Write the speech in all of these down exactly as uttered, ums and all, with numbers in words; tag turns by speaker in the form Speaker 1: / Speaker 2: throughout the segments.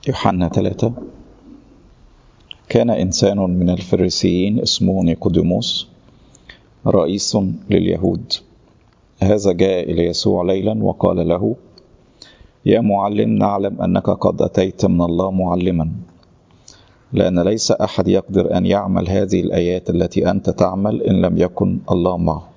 Speaker 1: يوحنا ثلاثة. كان إنسان من الفريسيين اسمه نيقوديموس رئيس لليهود. هذا جاء إلى يسوع ليلا وقال له: يا معلم، نعلم أنك قد أتيت من الله معلما، لأن ليس أحد يقدر أن يعمل هذه الآيات التي أنت تعمل إن لم يكن الله معه.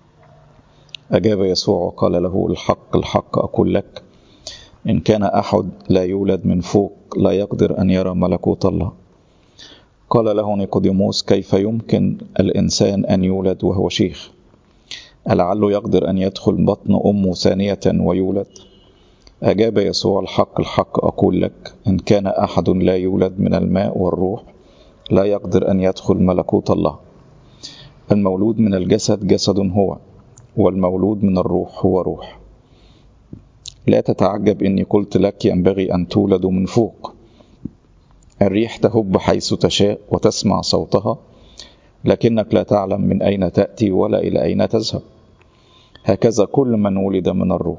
Speaker 1: أجاب يسوع وقال له: الحق الحق أقول لك، إن كان أحد لا يولد من فوق لا يقدر أن يرى ملكوت الله. قال له نيقوديموس: كيف يمكن الإنسان أن يولد وهو شيخ؟ ألعله يقدر أن يدخل بطن أمه ثانية ويولد؟ أجاب يسوع: الحق الحق أقول لك، إن كان أحد لا يولد من الماء والروح لا يقدر أن يدخل ملكوت الله. المولود من الجسد جسد هو، والمولود من الروح هو روح. لا تتعجب إني قلت لك ينبغي أن تولد من فوق. الريح تهب حيث تشاء وتسمع صوتها، لكنك لا تعلم من أين تأتي ولا إلى أين تذهب. هكذا كل من ولد من الروح.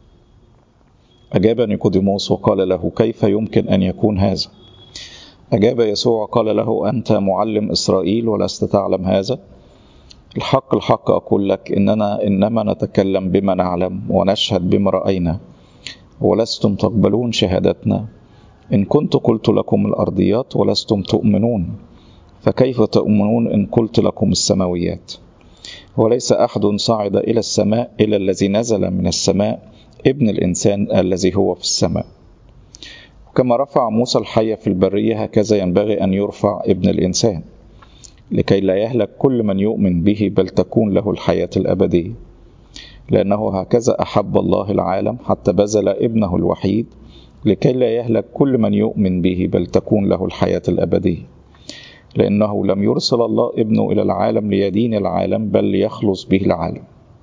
Speaker 1: أجاب نيقوديموس وقال له: كيف يمكن أن يكون هذا؟ أجاب يسوع وقال له: أنت معلم إسرائيل ولست تعلم هذا؟ الحق الحق أقول لك، إننا إنما نتكلم بما نعلم ونشهد بما رأينا، ولستم تقبلون شهادتنا. إن كنت قلت لكم الأرضيات ولستم تؤمنون، فكيف تؤمنون إن قلت لكم السماويات؟ وليس أحد صعد إلى السماء إلا الذي نزل من السماء، ابن الإنسان الذي هو في السماء. كما رفع موسى الحية في البرية، هكذا ينبغي أن يرفع ابن الإنسان، لكي لا يهلك كل من يؤمن به، بل تكون له الحياة الأبدية. لأنه هكذا أحب الله العالم حتى بذل ابنه الوحيد، لكي لا يهلك كل من يؤمن به، بل تكون له الحياة الأبدية. لأنه لم يرسل الله ابنه إلى العالم ليدين العالم، بل ليخلص به العالم.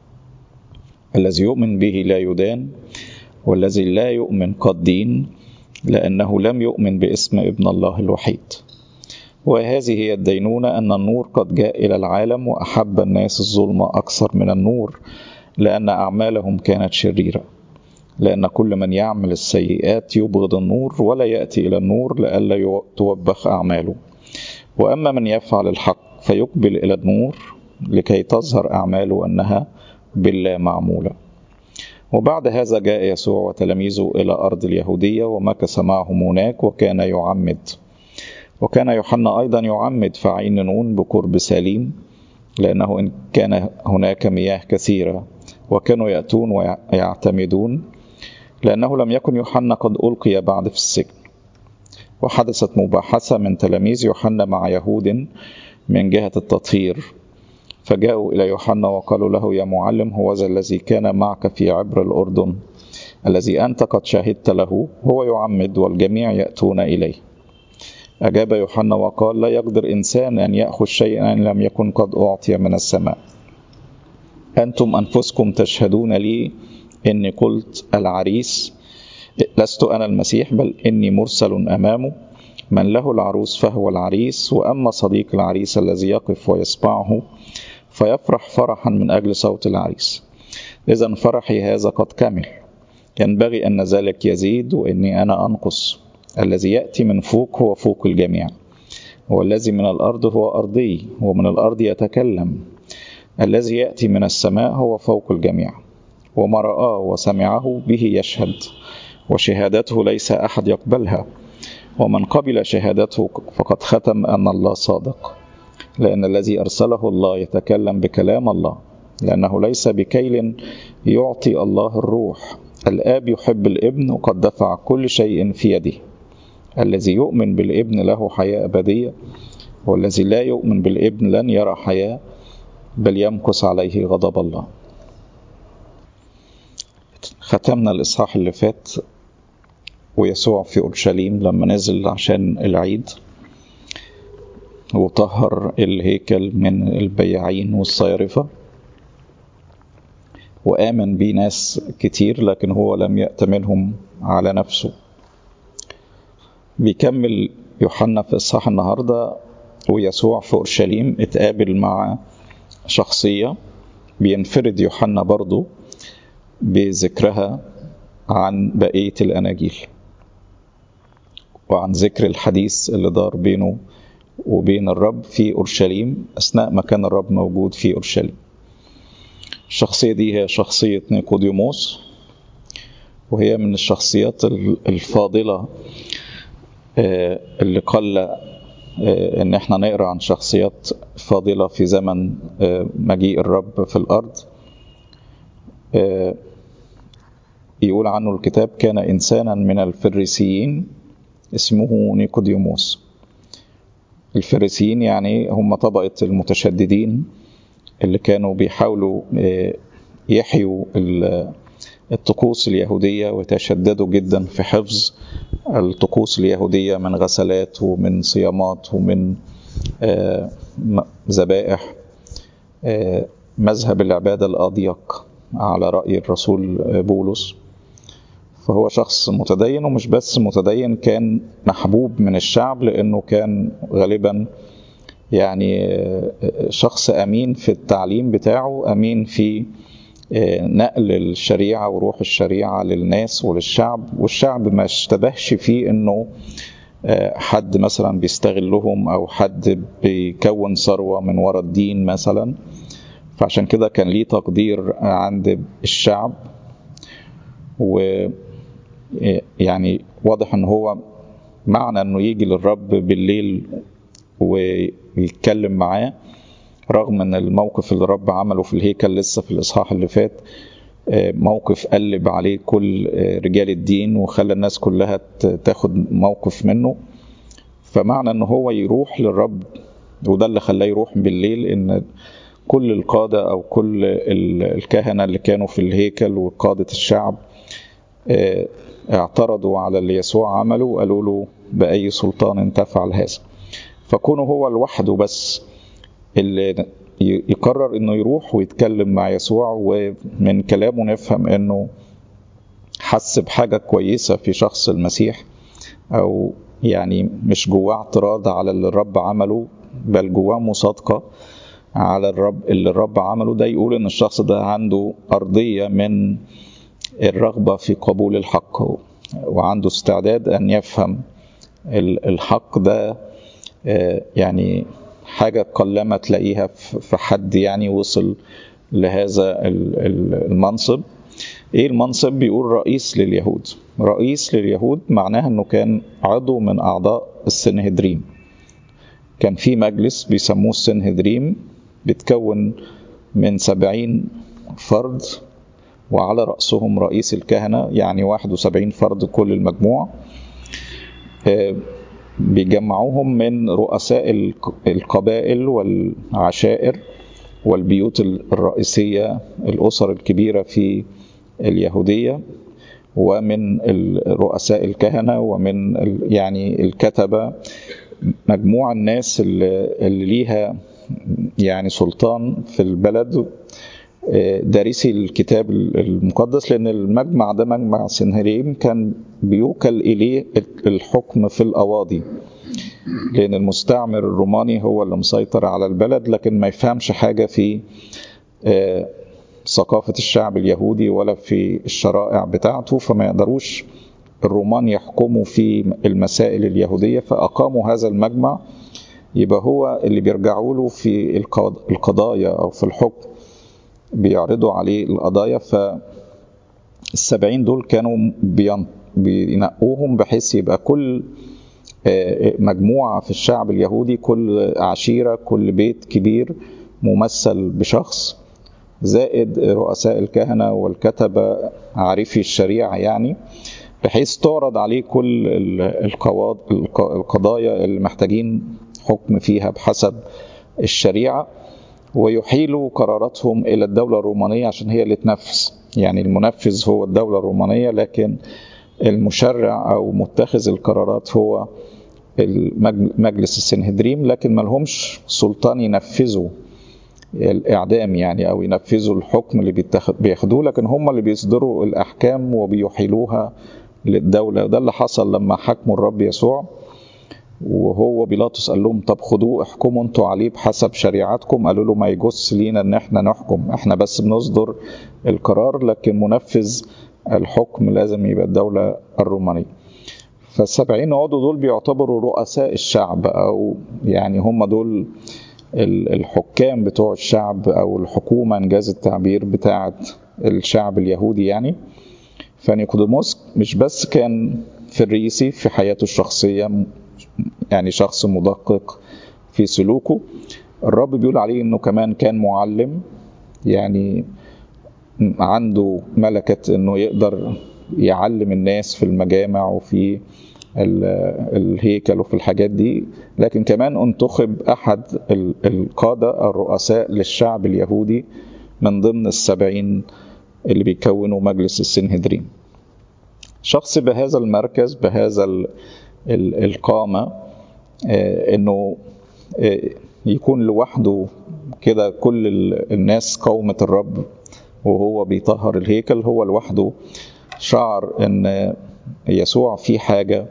Speaker 1: الذي يؤمن به لا يدان، والذي لا يؤمن قد دين، لأنه لم يؤمن باسم ابن الله الوحيد. وهذه هي الدينونة، أن النور قد جاء إلى العالم، وأحب الناس الظلمة أكثر من النور، لأن أعمالهم كانت شريرة. لأن كل من يعمل السيئات يبغض النور ولا يأتي إلى النور، لئلا توبخ أعماله. وأما من يفعل الحق فيقبل إلى النور، لكي تظهر أعماله أنها بالله معمولة. وبعد هذا جاء يسوع وتلاميذه إلى أرض اليهودية، ومكث معهم هناك وكان يعمد. وكان يوحنا أيضا يعمد في عين نون بقرب ساليم، لأنه إن كان هناك مياه كثيرة، وكانوا يأتون ويعتمدون، لأنه لم يكن يوحنا قد ألقي بعد في السجن. وحدثت مباحثة من تلاميذ يوحنا مع يهود من جهة التطهير، فجاءوا إلى يوحنا وقالوا له: يا معلم، هو ذا الذي كان معك في عبر الأردن، الذي أنت قد شهدت له، هو يعمد والجميع يأتون إليه. أجاب يوحنا وقال: لا يقدر إنسان أن يأخذ شيئا إن لم يكن قد أعطي من السماء. أنتم أنفسكم تشهدون لي إني قلت العريس لست أنا المسيح، بل إني مرسل أمامه. من له العروس فهو العريس، وأما صديق العريس الذي يقف ويسمعه فيفرح فرحا من أجل صوت العريس. إذن فرحي هذا قد كمل، ينبغي أن ذلك يزيد وإني أنا أنقص. الذي يأتي من فوق هو فوق الجميع، والذي من الأرض هو أرضي، ومن الأرض يتكلم. الذي يأتي من السماء هو فوق الجميع، وما رآه وسمعه به يشهد، وشهادته ليس أحد يقبلها. ومن قبل شهادته فقد ختم أن الله صادق، لأن الذي أرسله الله يتكلم بكلام الله، لأنه ليس بكيل يعطي الله الروح. الآب يحب الابن، وقد دفع كل شيء في يده. الذي يؤمن بالابن له حياة أبدية، والذي لا يؤمن بالابن لن يرى حياة، بل يمكث عليه غضب الله. ختمنا الإصحاح اللي فات ويسوع في أورشليم لما نزل عشان العيد، وطهر الهيكل من البياعين والصيارفة، وآمن بيه ناس كتير، لكن هو لم يأتمنهم على نفسه. بيكمل يوحنا في إصحاح النهاردة ويسوع في أورشليم اتقابل مع شخصية بينفرد يوحنا برضو بذكرها عن بقية الأناجيل. وعن ذكر الحديث اللي دار بينه وبين الرب في أورشليم أثناء ما كان الرب موجود في أورشليم. الشخصية دي هي شخصية نيقوديموس، وهي من الشخصيات الفاضلة اللي قل ان احنا نقرأ عن شخصيات فاضلة في زمن مجيء الرب في الأرض. يقول عنه الكتاب: كان إنسانا من الفريسيين اسمه نيقوديموس. الفريسيين يعني هم طبقة المتشددين اللي كانوا بيحاولوا يحيوا الطقوس اليهودية ويتشددوا جدا في حفظ الطقوس اليهودية من غسلات ومن صيامات ومن ذبائح، مذهب العبادة الأضيق على رأي الرسول بولس. فهو شخص متدين، ومش بس متدين، كان محبوب من الشعب لأنه كان غالبا يعني شخص أمين في التعليم بتاعه، أمين في نقل الشريعة وروح الشريعة للناس وللشعب، والشعب ما اشتبهش فيه انه حد مثلا بيستغلهم او حد بيكون ثروة من وراء الدين مثلا. فعشان كده كان ليه تقدير عند الشعب، ويعني واضح ان هو معنى انه يجي للرب بالليل ويتكلم معاه، رغم ان الموقف اللي الرب عمله في الهيكل لسه في الاصحاح اللي فات موقف قلب عليه كل رجال الدين وخلى الناس كلها تاخد موقف منه. فمعنى ان هو يروح للرب، وده اللي خلاه يروح بالليل، ان كل القادة او كل الكهنة اللي كانوا في الهيكل وقادة الشعب اعترضوا على اللي يسوع عمله وقالوا له: بأي سلطان تفعل هذا؟ فكونه هو لوحده بس اللي يقرر انه يروح ويتكلم مع يسوع، ومن كلامه نفهم انه حس بحاجة كويسة في شخص المسيح، او يعني مش جواه اعتراض على اللي الرب عمله، بل جواه مصادقة على الرب اللي الرب عمله. ده يقول ان الشخص ده عنده أرضية من الرغبة في قبول الحق، وعنده استعداد ان يفهم الحق ده. يعني حاجة قلما تلاقيها في حد يعني وصل لهذا المنصب. ايه المنصب؟ بيقول رئيس لليهود. رئيس لليهود معناها انه كان عضو من اعضاء السنهدريم. كان في مجلس بيسموه السنهدريم، بيتكون من سبعين فرد، وعلى رأسهم رئيس الكهنة، يعني واحد وسبعين فرد كل المجموع. بيجمعوهم من رؤساء القبائل والعشائر والبيوت الرئيسية، الأسر الكبيرة في اليهودية، ومن رؤساء الكهنة، ومن يعني الكتبة، مجموعة الناس اللي ليها يعني سلطان في البلد، دارسي الكتاب المقدس. لأن المجمع ده مجمع سنهريم كان بيوكل إليه الحكم في القواضي، لأن المستعمر الروماني هو اللي مسيطر على البلد، لكن ما يفهمش حاجة في ثقافة الشعب اليهودي ولا في الشرائع بتاعته، فما يقدروش الرومان يحكموا في المسائل اليهودية. فأقاموا هذا المجمع يبقى هو اللي بيرجعوا له في القضايا أو في الحكم، بيعرضوا عليه القضايا. فالسبعين دول كانوا بينقوهم بحيث يبقى كل مجموعة في الشعب اليهودي، كل عشيرة، كل بيت كبير ممثل بشخص، زائد رؤساء الكهنة والكتبة عارفي الشريعة، يعني بحيث تعرض عليه كل القضايا اللي محتاجين حكم فيها بحسب الشريعة، ويحيلوا قراراتهم إلى الدولة الرومانية عشان هي اللي تنفذ. يعني المنفذ هو الدولة الرومانية، لكن المشرع أو متخذ القرارات هو مجلس السنهدريم، لكن ما لهمش سلطان ينفذوا الإعدام يعني، أو ينفذوا الحكم اللي بياخدوه، لكن هم اللي بيصدروا الأحكام وبيحيلوها للدولة. وده اللي حصل لما حكموا الرب يسوع، وهو بيلاطس قال لهم: طب خدوه احكموا انتوا عليه بحسب شريعتكم. قالوا له: ما يجوز لينا ان احنا نحكم، احنا بس بنصدر القرار، لكن منفذ الحكم لازم يبقى الدولة الرومانية. فالسبعين عضو دول بيعتبروا رؤساء الشعب، أو يعني هم دول الحكام بتوع الشعب أو الحكومة إنجاز التعبير بتاعة الشعب اليهودي يعني. فنيقوديموس مش بس كان فريسي في حياته الشخصية، يعني شخص مدقق في سلوكه، الرب بيقول عليه إنه كمان كان معلم، يعني عنده ملكة إنه يقدر يعلم الناس في المجامع وفي الهيكل وفي الحاجات دي. لكن كمان انتخب أحد القادة الرؤساء للشعب اليهودي من ضمن السبعين اللي بيكونوا مجلس السنهدرين. شخص بهذا المركز، بهذا القامة، إنه يكون لوحده كده كل الناس قومة الرب وهو بيطهر الهيكل، هو لوحده شعر ان يسوع في حاجة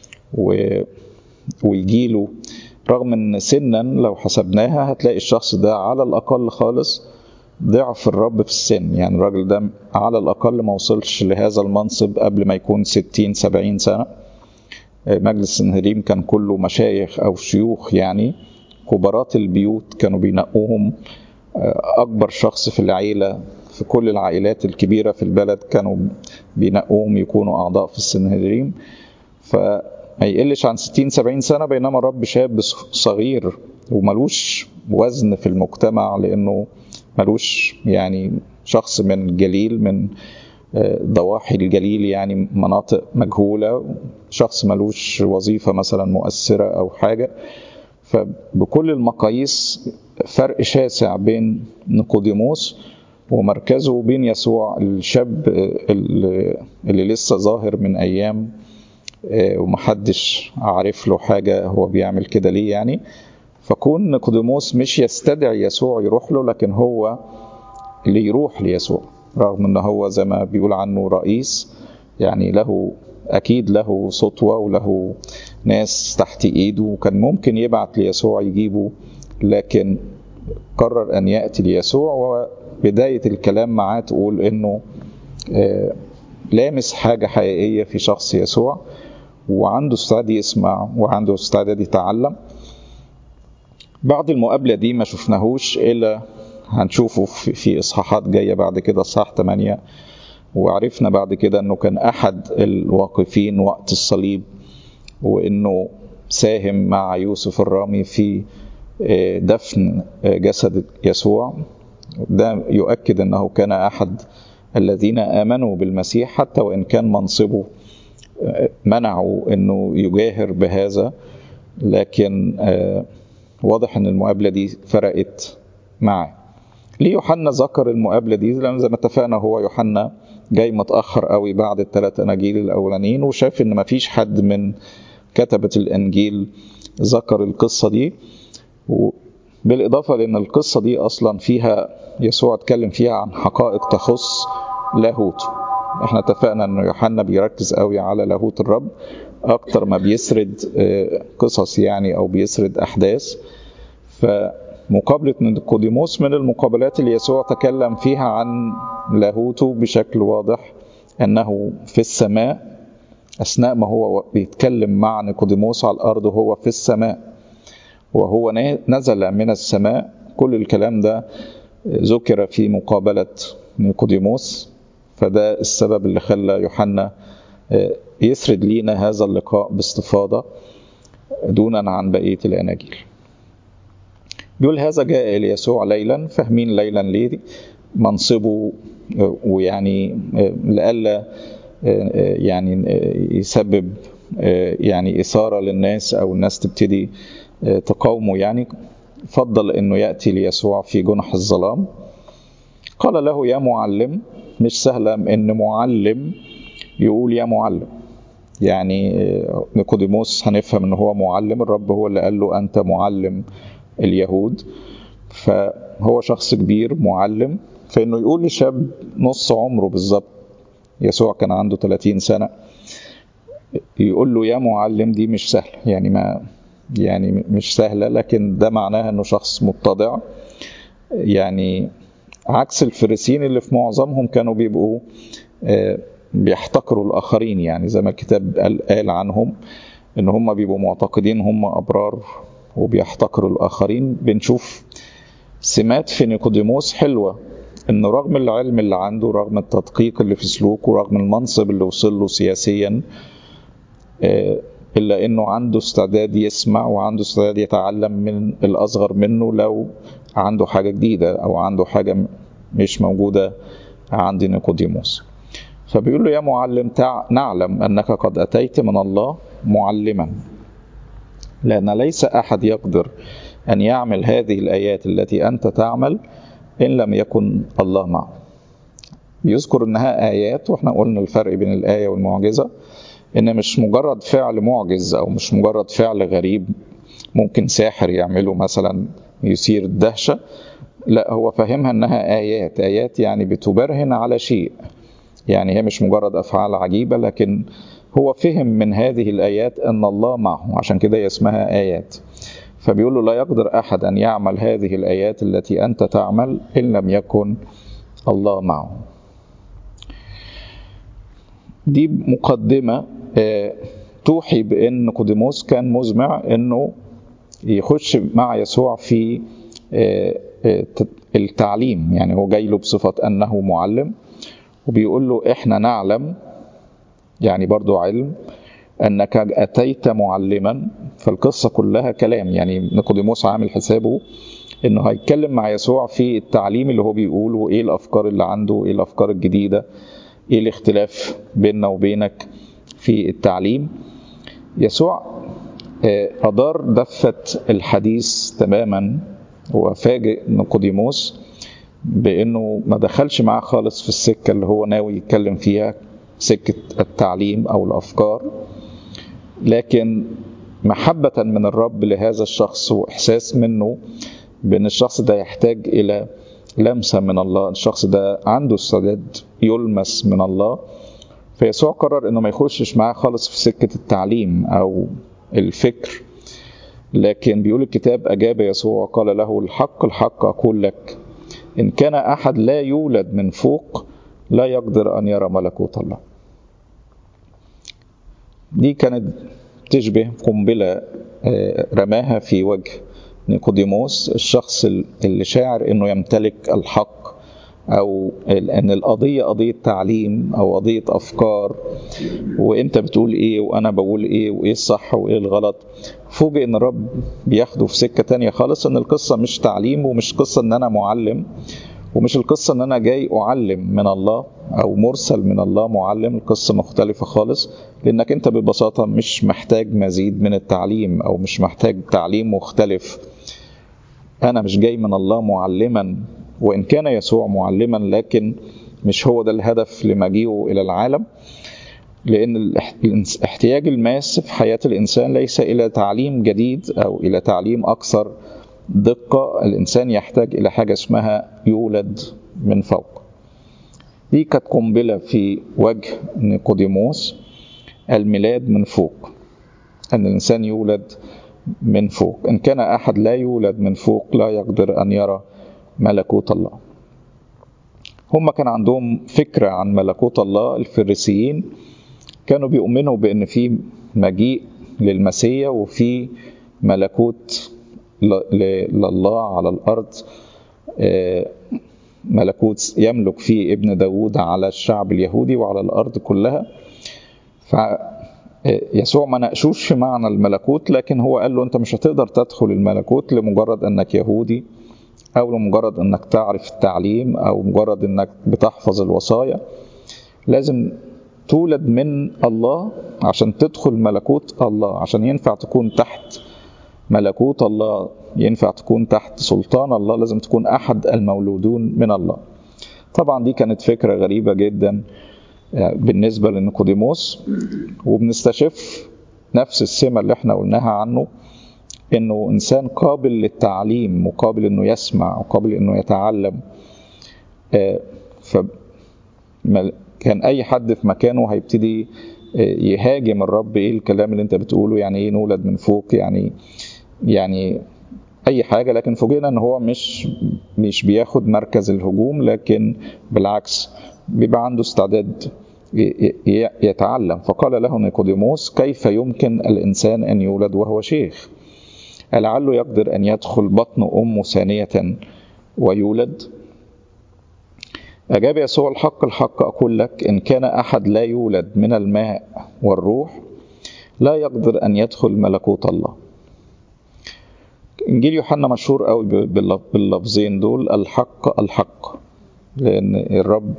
Speaker 1: ويجيله، رغم ان سنا لو حسبناها هتلاقي الشخص ده على الأقل خالص ضعف الرب في السن. يعني الراجل ده على الأقل ما وصلش لهذا المنصب قبل ما يكون ستين سبعين سنة. مجلس السنهدرين كان كله مشايخ أو شيوخ، يعني كبارات البيوت كانوا بينقوهم. أكبر شخص في العيلة في كل العائلات الكبيرة في البلد كانوا بينقوهم يكونوا أعضاء في السنهدرين، فما يقلش عن ستين سبعين سنة. بينما الرب شاب صغير وملوش وزن في المجتمع، لأنه ملوش يعني شخص من جليل، من ضواحي الجليل، يعني مناطق مجهولة، شخص ملوش وظيفة مثلا مؤثرة أو حاجة. فبكل المقاييس فرق شاسع بين نيقوديموس ومركزه وبين يسوع الشاب اللي, اللي لسه ظاهر من أيام ومحدش عارف له حاجة هو بيعمل كده ليه يعني. فكون نيقوديموس مش يستدعي يسوع يروح له، لكن هو اللي يروح ليسوع، رغم انه هو زي ما بيقول عنه رئيس، يعني له أكيد له سطوة وله ناس تحت إيده، وكان ممكن يبعت ليسوع يجيبه، لكن قرر أن يأتي ليسوع. وبداية الكلام معاه تقول إنه لامس حاجة حقيقية في شخص يسوع، وعنده استعداد يسمع وعنده استعداد يتعلم. بعد المقابلة دي ما شفناهوش إلا هنشوفه في إصحاحات جاية بعد كده، إصحاح ثمانية، وعرفنا بعد كده أنه كان أحد الواقفين وقت الصليب، وأنه ساهم مع يوسف الرامي في دفن جسد يسوع. ده يؤكد أنه كان أحد الذين آمنوا بالمسيح، حتى وإن كان منصبه منعوا أنه يجاهر بهذا، لكن واضح أن المقابلة دي فرقت معه. ليه يوحنا ذكر المقابلة دي؟ لأن زي ما اتفقنا هو يوحنا جاي متأخر قوي بعد الثلاث أناجيل الأولانيين، وشاف إن مفيش حد من كتبة الأنجيل ذكر القصة دي، بالإضافة لأن القصة دي أصلا فيها يسوع اتكلم فيها عن حقائق تخص لاهوت. احنا اتفقنا أن يوحنا بيركز قوي على لاهوت الرب أكتر ما بيسرد قصص يعني أو بيسرد أحداث. فمقابلة نيقوديموس من المقابلات اللي يسوع تكلم فيها عن لاهوته بشكل واضح، أنه في السماء أثناء ما هو بيتكلم مع نيقوديموس على الأرض وهو في السماء، وهو نزل من السماء. كل الكلام ده ذكر في مقابلة نيقوديموس، فده السبب اللي خلى يوحنا يسرد لينا هذا اللقاء باستفاضة دونا عن بقية الأناجيل. بيقول هذا جاء إلى يسوع ليلا. فاهمين ليلا ليه؟ منصبه، ويعني لألا يعني يسبب يعني إثارة للناس أو الناس تبتدي تقاومه، يعني فضل أنه يأتي ليسوع في جنح الظلام. قال له يا معلم. مش سهلة أن معلم يقول يا معلم، يعني نيقوديموس هنفهم أنه هو معلم، الرب هو اللي قال له أنت معلم اليهود، فهو شخص كبير معلم. فإنه يقول لشاب نص عمره بالظبط، يسوع كان عنده ثلاثين سنة، يقول له يا معلم، دي مش سهل، يعني ما يعني مش سهلة، لكن ده معناها أنه شخص متضع. يعني عكس الفريسيين اللي في معظمهم كانوا بيبقوا بيحتقروا الآخرين، يعني زي ما الكتاب قال, قال عنهم إن هم بيبقوا معتقدين هم أبرار وبيحتقروا الآخرين. بنشوف سمات في نيقوديموس حلوة، إنه رغم العلم اللي عنده، رغم التدقيق اللي في سلوكه، رغم المنصب اللي وصل له سياسيا، إلا إنه عنده استعداد يسمع وعنده استعداد يتعلم من الأصغر منه لو عنده حاجة جديدة أو عنده حاجة مش موجودة عند نيقوديموس. فبيقول له: يا معلم، نعلم أنك قد أتيت من الله معلما، لأن ليس أحد يقدر أن يعمل هذه الآيات التي أنت تعمل إن لم يكن الله معه. يذكر أنها آيات، وإحنا قلنا الفرق بين الآية والمعجزة، إن مش مجرد فعل معجز أو مش مجرد فعل غريب ممكن ساحر يعمله مثلا يثير الدهشة، لا، هو فهمها أنها آيات. آيات يعني بتبرهن على شيء، يعني هي مش مجرد أفعال عجيبة، لكن هو فهم من هذه الآيات أن الله معه، عشان كده اسمها آيات. فبيقول له: لا يقدر أحد أن يعمل هذه الآيات التي أنت تعمل إن لم يكن الله معه. دي مقدمة توحي بأن نيقوديموس كان مزمع أنه يخش مع يسوع في التعليم، يعني هو جاي له بصفة أنه معلم، وبيقول له: إحنا نعلم، يعني برضو علم، أنك أتيت معلما. فالقصة كلها كلام، يعني نيقوديموس عامل حسابه أنه هيتكلم مع يسوع في التعليم اللي هو بيقوله، إيه الأفكار اللي عنده، إيه الأفكار الجديدة، إيه الاختلاف بيننا وبينك في التعليم. يسوع أدار دفة الحديث تماما، وفاجئ نيقوديموس بأنه ما دخلش معاه خالص في السكة اللي هو ناوي يتكلم فيها، سكة التعليم أو الأفكار، لكن محبة من الرب لهذا الشخص وإحساس منه بأن الشخص ده يحتاج إلى لمسة من الله، الشخص ده عنده استعداد يلمس من الله. فيسوع قرر أنه ما يخشش معاه خالص في سكة التعليم أو الفكر، لكن بيقول الكتاب: أجاب يسوع وقال له: الحق الحق أقول لك، إن كان أحد لا يولد من فوق لا يقدر أن يرى ملكوت الله. دي كانت تشبه قنبلة رماها في وجه نيقوديموس، الشخص اللي شاعر أنه يمتلك الحق، أو أن القضية قضية تعليم أو قضية أفكار، وإنت بتقول إيه وأنا بقول إيه، وإيه الصح وإيه الغلط. فوجئ أن الرب بياخده في سكة تانية خالص، أن القصة مش تعليم، ومش قصة أن أنا معلم، ومش القصة أن أنا جاي أعلم من الله أو مرسل من الله معلم. القصة مختلفة خالص، لأنك أنت ببساطة مش محتاج مزيد من التعليم أو مش محتاج تعليم مختلف. أنا مش جاي من الله معلما، وإن كان يسوع معلما لكن مش هو ده الهدف لمجيئه إلى العالم، لأن الاحتياج الماس في حياة الإنسان ليس إلى تعليم جديد أو إلى تعليم أكثر دقة. الإنسان يحتاج إلى حاجة اسمها يولد من فوق. دي كانت قنبلة في وجه نيقوديموس، الميلاد من فوق، أن الإنسان يولد من فوق. إن كان أحد لا يولد من فوق لا يقدر أن يرى ملكوت الله. هم كان عندهم فكرة عن ملكوت الله. الفريسيين كانوا بيؤمنوا بأن في مجيء للمسيح وفي ملكوت لله على الأرض، ملكوت يملك فيه ابن داود على الشعب اليهودي وعلى الأرض كلها. فيسوع ما ناقشوش في معنى الملكوت، لكن هو قال له: أنت مش هتقدر تدخل الملكوت لمجرد أنك يهودي، أو لمجرد أنك تعرف التعليم، أو مجرد أنك بتحفظ الوصايا. لازم تولد من الله عشان تدخل ملكوت الله، عشان ينفع تكون تحت ملكوت الله، ينفع تكون تحت سلطان الله، لازم تكون أحد المولودون من الله. طبعا دي كانت فكرة غريبة جدا بالنسبة لنيقوديموس، وبنستشف نفس السمة اللي احنا قلناها عنه، انه انسان قابل للتعليم وقابل انه يسمع وقابل انه يتعلم. فكان اي حد في مكانه هيبتدي يهاجم الرب: ايه الكلام اللي انت بتقوله؟ يعني ايه نولد من فوق؟ يعني يعني اي حاجة. لكن فوجئنا ان هو مش مش بياخد مركز الهجوم، لكن بالعكس بيبقى عنده استعداد يتعلم. فقال له نيقوديموس: كيف يمكن الإنسان أن يولد وهو شيخ؟ ألعله يقدر أن يدخل بطن أمه ثانية ويولد؟ أجاب يسوع: الحق الحق أقول لك، إن كان أحد لا يولد من الماء والروح لا يقدر أن يدخل ملكوت الله. إنجيل يوحنا مشهور قوي باللفظين دول، الحق الحق، لأن الرب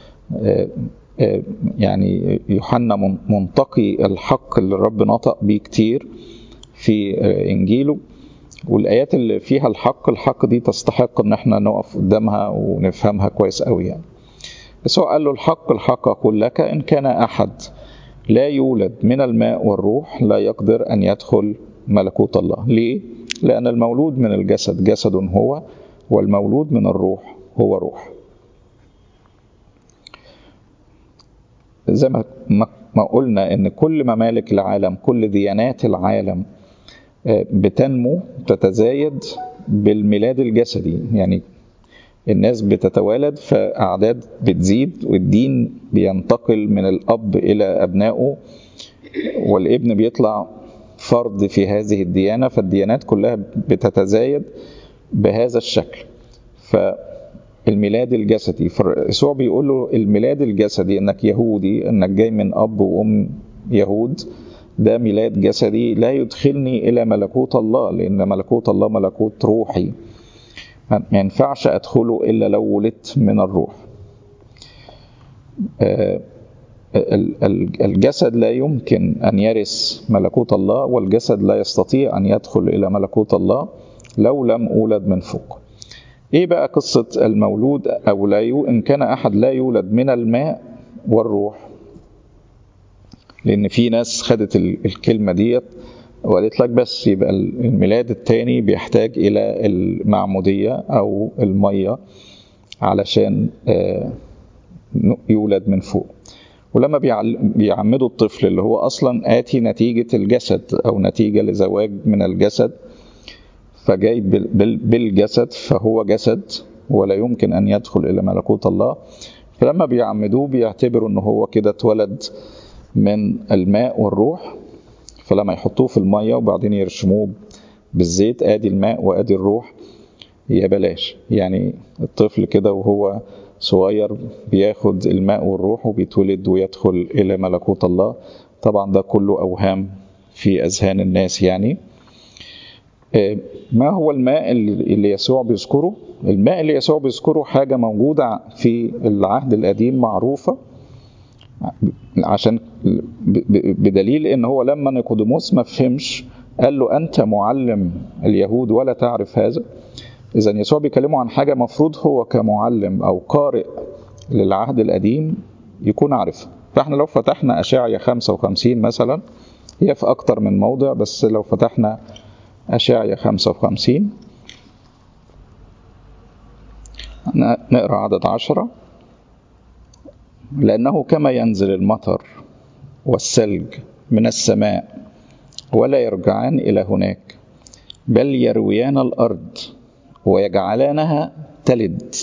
Speaker 1: يعني يوحنا منتقي الحق اللي الرب نطق بيه كتير في إنجيله، والآيات اللي فيها الحق الحق دي تستحق إن احنا نقف قدامها ونفهمها كويس قوي يعني. بس هو قال له: الحق الحق أقول لك، إن كان أحد لا يولد من الماء والروح لا يقدر أن يدخل ملكوت الله. ليه؟ لأن المولود من الجسد جسد هو، والمولود من الروح هو روح. زي ما قلنا إن كل ممالك العالم، كل ديانات العالم بتنمو تتزايد بالميلاد الجسدي. يعني الناس بتتوالد فأعداد بتزيد، والدين بينتقل من الأب إلى أبنائه، والابن بيطلع فرد في هذه الديانة، فالديانات كلها بتتزايد بهذا الشكل. فالميلاد الجسدي، فيسوع بيقول له الميلاد الجسدي انك يهودي، انك جاي من اب وام يهود، ده ميلاد جسدي لا يدخلني الى ملكوت الله، لان ملكوت الله ملكوت روحي، ما ينفعش ادخله الا لو ولدت من الروح. الجسد لا يمكن أن يرث ملكوت الله، والجسد لا يستطيع أن يدخل إلى ملكوت الله لو لم أولد من فوق. إيه بقى قصة المولود أو لا يو إن كان أحد لا يولد من الماء والروح؟ لأن في ناس خدت الكلمة ديت وقالت لك بس يبقى الميلاد الثاني بيحتاج إلى المعمودية أو المية علشان يولد من فوق. ولما بيعمدوا الطفل اللي هو أصلا آتي نتيجة الجسد أو نتيجة لزواج من الجسد، فجاي بالجسد، فهو جسد ولا يمكن أن يدخل إلى ملكوت الله. فلما بيعمدوه بيعتبروا أنه هو كده اتولد من الماء والروح، فلما يحطوه في المية وبعدين يرشموه بالزيت، آدي الماء وآدي الروح، يا بلاش. يعني الطفل كده وهو صغير بياخد الماء والروح وبيتولد ويدخل إلى ملكوت الله. طبعا ده كله أوهام في أذهان الناس. يعني ما هو الماء اللي يسوع بيذكره؟ الماء اللي يسوع بيذكره حاجة موجودة في العهد القديم معروفة، عشان بدليل ان هو لما نيقوديموس ما فهمش قال له أنت معلم اليهود ولا تعرف هذا. إذا يسوع بيكلمه عن حاجة مفروض هو كمعلم أو قارئ للعهد القديم يكون عارفها. فإحنا لو فتحنا أشعيا خمسة وخمسين مثلا، هي في أكتر من موضع، بس لو فتحنا أشعيا خمسة وخمسين نقرأ عدد عشرة: لأنه كما ينزل المطر والثلج من السماء ولا يرجعان إلى هناك، بل يرويان الأرض ويجعلانها تلد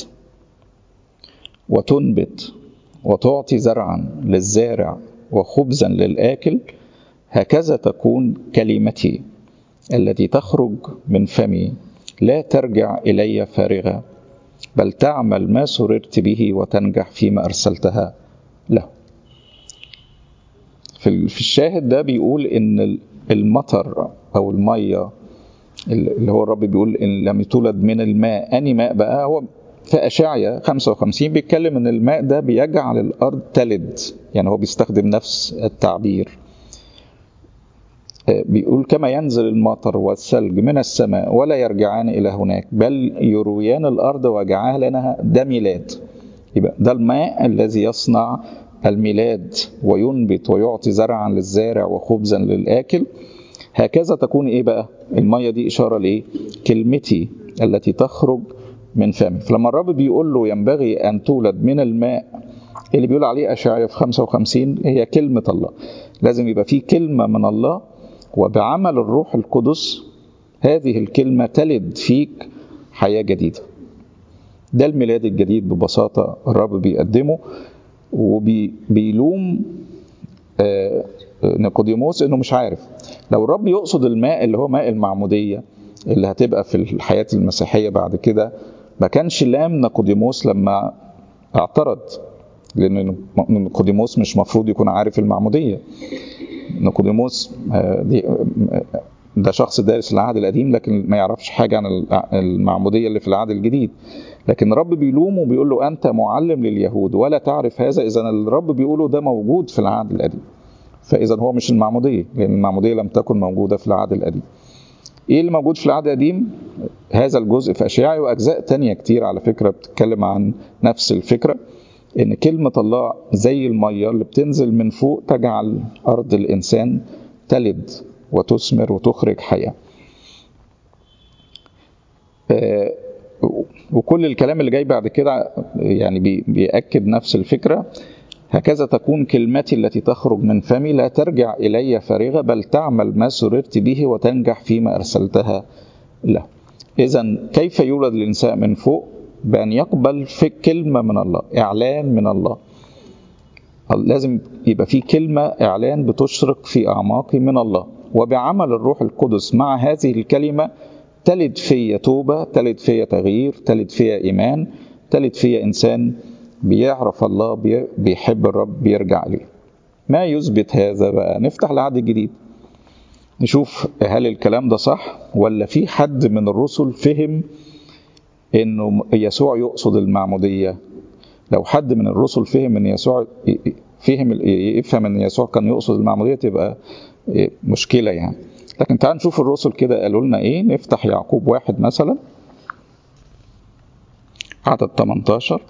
Speaker 1: وتنبت وتعطي زرعا للزارع وخبزا للآكل، هكذا تكون كلمتي التي تخرج من فمي، لا ترجع إلي فارغة، بل تعمل ما سررت به وتنجح فيما أرسلتها له. في الشاهد ده بيقول إن المطر أو المية اللي هو الرب بيقول إن لم تولد من الماء، أني ماء بقى؟ هو في أشعيا خمسة وخمسين بيتكلم إن الماء ده بيجعل الأرض تلد، يعني هو بيستخدم نفس التعبير. بيقول كما ينزل المطر والثلج من السماء ولا يرجعان إلى هناك، بل يرويان الأرض وجعلانها، ده ميلاد. يبقى ده الماء الذي يصنع الميلاد وينبت ويعطي زرعا للزارع وخبزا للآكل. هكذا تكون إيه بقى المية دي؟ إشارة لإيه؟ كلمتي التي تخرج من فمي. فلما الرب بيقول له ينبغي أن تولد من الماء، اللي بيقول عليه أشعيا في خمسة وخمسين هي كلمة الله. لازم يبقى فيه كلمة من الله، وبعمل الروح القدس هذه الكلمة تلد فيك حياة جديدة. ده الميلاد الجديد ببساطة الرب بيقدمه. وبيلوم نيقوديموس انه مش عارف. لو الرب يقصد الماء اللي هو ماء المعمودية اللي هتبقى في الحياة المسيحية بعد كده، ما كانش لام نيقوديموس لما اعترض، لأن نيقوديموس مش مفروض يكون عارف المعمودية. نيقوديموس ده شخص دارس العهد القديم لكن ما يعرفش حاجة عن المعمودية اللي في العهد الجديد. لكن الرب بيلومه وبيقول له أنت معلم لليهود ولا تعرف هذا. إذن الرب بيقوله ده موجود في العهد القديم، فإذا هو مش المعمودية، لأن المعمودية لم تكن موجودة في العهد القديم. إيه اللي موجود في العهد القديم؟ هذا الجزء في أشعياء وأجزاء تانية كتير على فكرة بتتكلم عن نفس الفكرة، إن كلمة الله زي المية اللي بتنزل من فوق تجعل أرض الإنسان تلد وتثمر وتخرج حياة. آه وكل الكلام اللي جاي بعد كده يعني بيأكد نفس الفكرة. هكذا تكون كلمتي التي تخرج من فمي لا ترجع إلي فارغة بل تعمل ما سررت به وتنجح فيما أرسلتها له. إذن كيف يولد الإنسان من فوق؟ بأن يقبل في كلمة من الله، إعلان من الله. لازم يبقى في كلمة إعلان بتشرق في أعماقي من الله، وبعمل الروح القدس مع هذه الكلمة تلد فيا توبة، تلد فيا تغيير، تلد فيا إيمان، تلد فيا إنسان بيعرف الله، بيحب الرب، بيرجع ليه. ما يثبت هذا بقى؟ نفتح العهد الجديد نشوف هل الكلام ده صح، ولا في حد من الرسل فهم إنه يسوع يقصد المعمودية. لو حد من الرسل فهم إن يسوع فهم يفهم إن يسوع كان يقصد المعمودية تبقى مشكلة يعني. لكن تعال نشوف الرسل كده قالوا لنا إيه. نفتح يعقوب واحد مثلا عدد ثمانية عشر.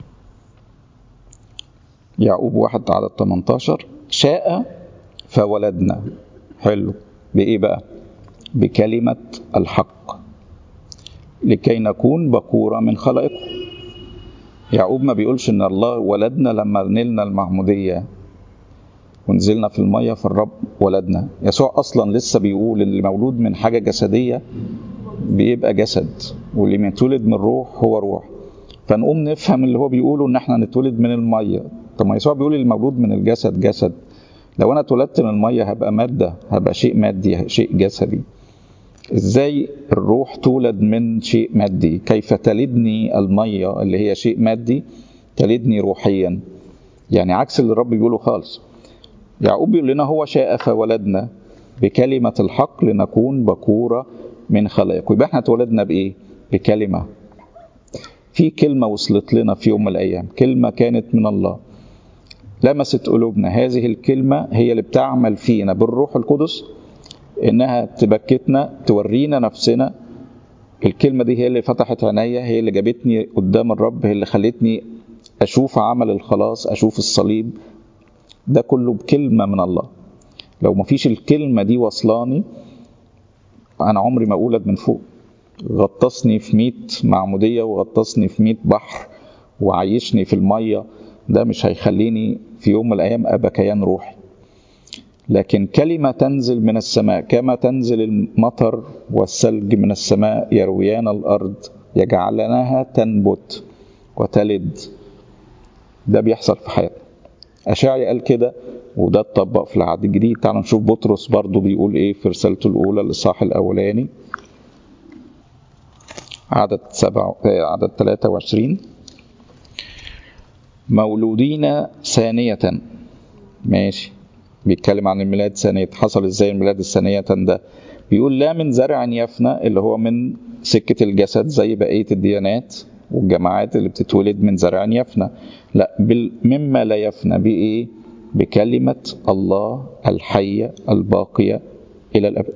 Speaker 1: يعقوب واحد عدد ثمانية عشر. شاء فولدنا. حلو. بإيه بقى؟ بكلمة الحق لكي نكون بكورة من خلائقه. يعقوب ما بيقولش إن الله ولدنا لما نلنا المعمودية ونزلنا في المية فالرب ولدنا. يسوع أصلا لسه بيقول اللي مولود من حاجة جسدية بيبقى جسد، واللي متولد من روح هو روح. فنقوم نفهم اللي هو بيقوله إن احنا نتولد من المية. طب ما يسوع بيقول المولود من الجسد جسد. لو أنا اتولدت من المية هبقى مادة، هبقى شيء مادي، شيء جسدي. إزاي الروح تولد من شيء مادي؟ كيف تلدني المية اللي هي شيء مادي تلدني روحيا؟ يعني عكس اللي الرب بيقوله خالص. يعقوب بيقول لنا هو شاء فولدنا بكلمة الحق لنكون بكورة من خلائقه. يبقى احنا اتولدنا بإيه؟ بكلمة. في كلمة وصلت لنا في يوم من الأيام، كلمة كانت من الله لمست قلوبنا. هذه الكلمة هي اللي بتعمل فينا بالروح القدس إنها تبكتنا، تورينا نفسنا. الكلمة دي هي اللي فتحت عينيا، هي اللي جابتني قدام الرب، هي اللي خلتني أشوف عمل الخلاص، أشوف الصليب. ده كله بكلمة من الله. لو ما فيش الكلمة دي وصلاني أنا عمري ما أولد من فوق. غطسني في ميت معمودية وغطسني في ميت بحر وعيشني في المية، ده مش هيخليني في يوم من الأيام أبقى كيان روحي. لكن كلمة تنزل من السماء كما تنزل المطر والثلج من السماء يرويان الأرض يجعلناها تنبت وتلد. ده بيحصل في حياتنا. أشعياء قال كده وده اتطبق في العهد الجديد. تعالوا نشوف بطرس برضو بيقول إيه في رسالته الأولى الإصحاح الأولاني عدد سبعة عدد ثلاثة وعشرين. مولودين ثانية. ماشي، بيتكلم عن الميلاد ثانية. حصل ازاي الميلاد الثانية ده؟ بيقول لا من زرع يفنى اللي هو من سكة الجسد زي بقية الديانات والجماعات اللي بتتولد من زرع يفنى، لا بل مما لا يفنى. بإيه؟ بكلمة الله الحية الباقية إلى الأبد.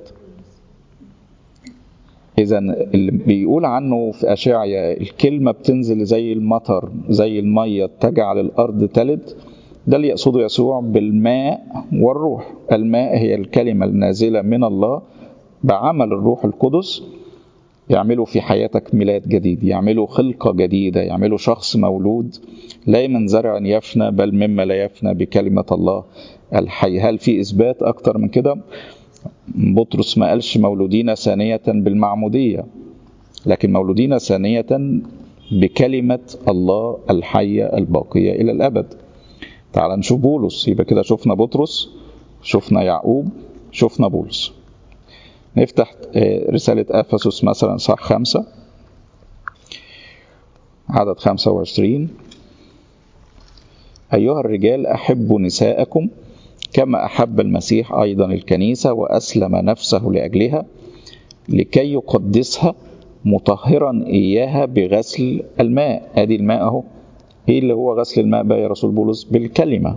Speaker 1: إذن اللي بيقول عنه في أشعياء الكلمة بتنزل زي المطر زي المية تجعل الأرض تلد، ده اللي يقصده يسوع بالماء والروح. الماء هي الكلمة النازلة من الله بعمل الروح القدس، يعملوا في حياتك ميلاد جديد، يعملوا خلقة جديدة، يعملوا شخص مولود لا من زرع يفنى بل مما لا يفنى بكلمة الله الحي. هل في إثبات أكتر من كده؟ بطرس ما قالش مولودين ثانية بالمعمودية، لكن مولودين ثانية بكلمة الله الحية الباقية إلى الأبد. تعال نشوف بولس. يبقى كده شفنا بطرس، شفنا يعقوب، شفنا بولس. نفتح رسالة أفسس مثلا صح خمسة عدد خمسة وعشرين. أيها الرجال أحبوا نساءكم كما أحب المسيح أيضا الكنيسة وأسلم نفسه لأجلها لكي يقدسها مطهرا إياها بغسل الماء. أدي الماء أهو. إيه اللي هو غسل الماء بقى يا رسول بولس؟ بالكلمة.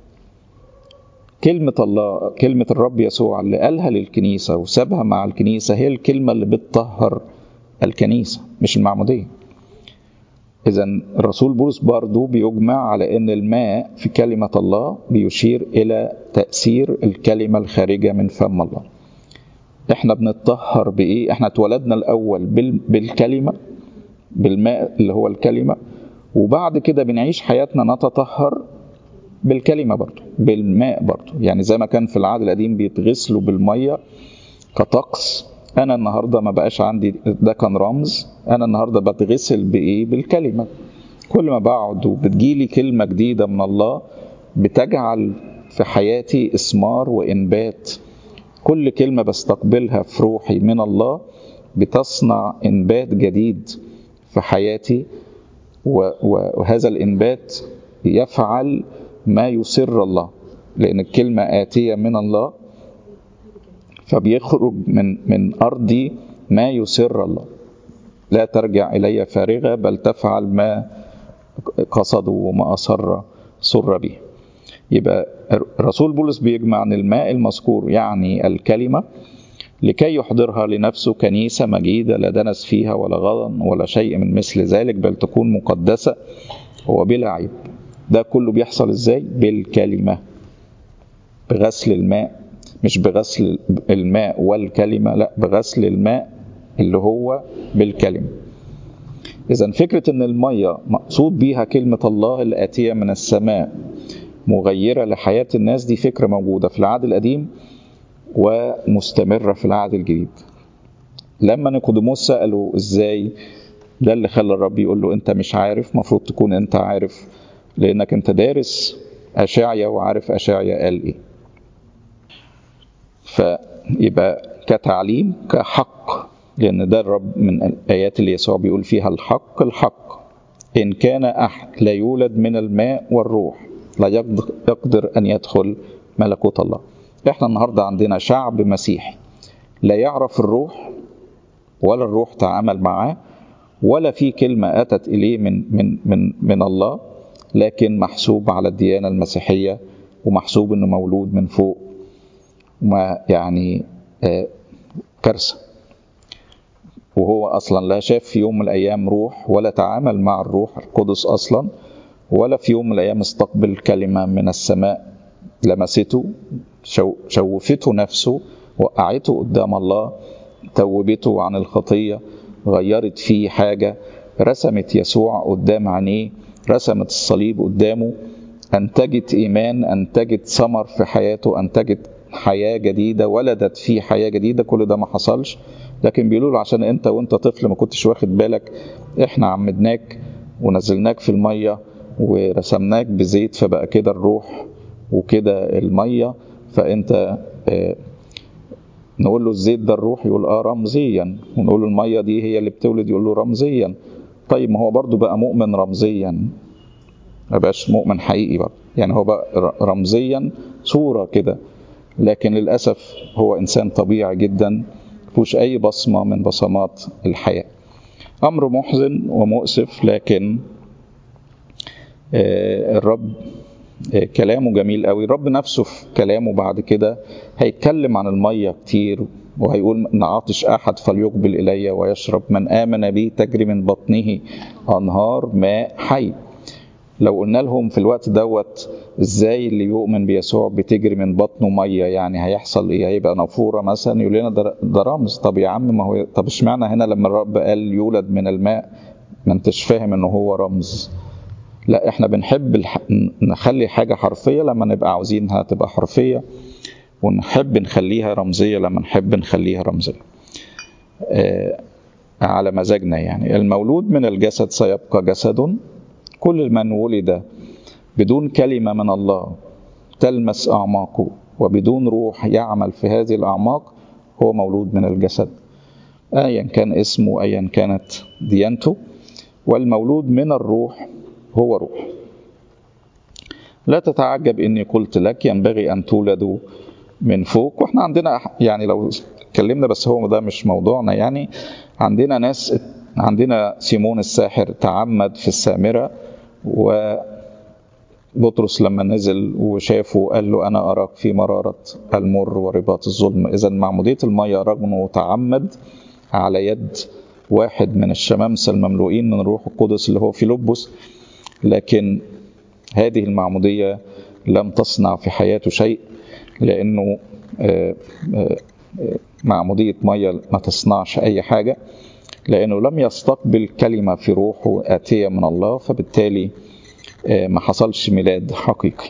Speaker 1: كلمة الله، كلمة الرب يسوع اللي قالها للكنيسة وسابها مع الكنيسة هي الكلمة اللي بتطهر الكنيسة، مش المعمودية. إذن الرسول بولس برضو بيجمع على أن الماء في كلمة الله بيشير إلى تأثير الكلمة الخارجة من فم الله. إحنا بنتطهر بإيه؟ إحنا اتولدنا الأول بالكلمة، بالماء اللي هو الكلمة، وبعد كده بنعيش حياتنا نتطهر بالكلمة برضو، بالماء برضو. يعني زي ما كان في العهد القديم بيتغسلوا بالمية كطقس، أنا النهاردة ما بقاش عندي ده، كان رمز. أنا النهاردة بتغسل بإيه؟ بالكلمة. كل ما بقعد وبتجيلي كلمة جديدة من الله بتجعل في حياتي إثمار وإنبات. كل كلمة بستقبلها في روحي من الله بتصنع إنبات جديد في حياتي، وهذا الإنبات يفعل ما يسر الله، لأن الكلمة آتية من الله فبيخرج من من أرضي ما يسر الله. لا ترجع إلي فارغة بل تفعل ما قصدوا وما أسر سر به. يبقى الرسول بولس بيجمع عن الماء المذكور يعني الكلمة لكي يحضرها لنفسه كنيسة مجيدة لا دنس فيها ولا غضن ولا شيء من مثل ذلك، بل تكون مقدسة وبلا عيب. ده كله بيحصل ازاي؟ بالكلمة، بغسل الماء، مش بغسل الماء والكلمة، لا، بغسل الماء اللي هو بالكلمة. إذن فكرة ان المية مقصود بيها كلمة الله الآتية من السماء مغيرة لحياة الناس، دي فكرة موجودة في العهد القديم ومستمرة في العهد الجديد. لما نيقوديموس سأله ازاي، ده اللي خلى الرب يقول له انت مش عارف، مفروض تكون انت عارف لانك انت دارس أشعيا وعارف أشعيا قال ايه. فيبقى كتعليم كحق، لان ده الرب من الآيات اللي يسوع بيقول فيها الحق الحق إن كان أحد لا يولد من الماء والروح لا يقدر أن يدخل ملكوت الله. احنا النهاردة عندنا شعب مسيحي لا يعرف الروح ولا الروح تعامل معاه ولا في كلمة أتت إليه من, من, من, من الله، لكن محسوب على الديانة المسيحية ومحسوب أنه مولود من فوق، ما يعني آه كارثة. وهو أصلا لا شاف في يوم من الأيام روح ولا تعامل مع الروح القدس أصلا، ولا في يوم من الأيام استقبل كلمة من السماء لمسته شو شوفته نفسه، وقعته قدام الله، توبته عن الخطية، غيرت فيه حاجة، رسمت يسوع قدام عينيه، رسمت الصليب قدامه، أنتجت إيمان، أنتجت ثمر في حياته، أنتجت حياة جديدة، ولدت فيه حياة جديدة. كل ده ما حصلش، لكن بيقولوا له عشان أنت وأنت طفل ما كنتش واخد بالك، إحنا عمدناك ونزلناك في المية ورسمناك بزيت فبقى كده الروح وكده المية، فأنت آه نقول له الزيت ده الروح، يقول آه رمزيا، ونقول له المية دي هي اللي بتولد، يقول له رمزيا. طيب ما هو برضو بقى مؤمن رمزيا، ما بقاش مؤمن حقيقي بقى، يعني هو بقى رمزيا صورة كده، لكن للأسف هو إنسان طبيعي جدا مفيهوش أي بصمة من بصمات الحياة. أمر محزن ومؤسف، لكن آه الرب آه كلامه جميل قوي. الرب نفسه في كلامه بعد كده هيتكلم عن المية كتير، وهيقول إن عاطش أحد فليقبل إلي ويشرب، من آمن بي تجري من بطنه أنهار ماء حي. لو قلنا لهم في الوقت دوت ازاي اللي يؤمن بيسوع بتجري من بطنه ميه، يعني هيحصل ايه؟ هيبقى نافوره مثلا؟ يقول لنا ده رمز. طب يا عم، ما هو طب اشمعنى هنا لما الرب قال يولد من الماء ما انتش فاهم انه هو رمز؟ لا، احنا بنحب الح... نخلي حاجه حرفيه لما نبقى عاوزينها تبقى حرفيه، ونحب نخليها رمزيه لما نحب نخليها رمزيه آه على مزاجنا. يعني المولود من الجسد سيبقى جسد، كل من ولد بدون كلمة من الله تلمس أعماقه وبدون روح يعمل في هذه الأعماق هو مولود من الجسد، أيا كان اسمه أيا كانت ديانته. والمولود من الروح هو روح. لا تتعجب إني قلت لك ينبغي أن تولدوا من فوق. وإحنا عندنا يعني لو اتكلمنا، بس هو ده مش موضوعنا، يعني عندنا ناس، عندنا سيمون الساحر تعمد في السامرة، وبطرس لما نزل وشافه قال له أنا أراك في مرارة المر ورباط الظلم. إذا معمودية المية رغم أنه تعمد على يد واحد من الشمامسة المملوئين من الروح القدس اللي هو فيلبس، لكن هذه المعمودية لم تصنع في حياته شيء، لأنه معمودية مية ما تصنعش أي حاجة، لأنه لم يستقبل كلمة في روحه آتية من الله، فبالتالي ما حصلش ميلاد حقيقي.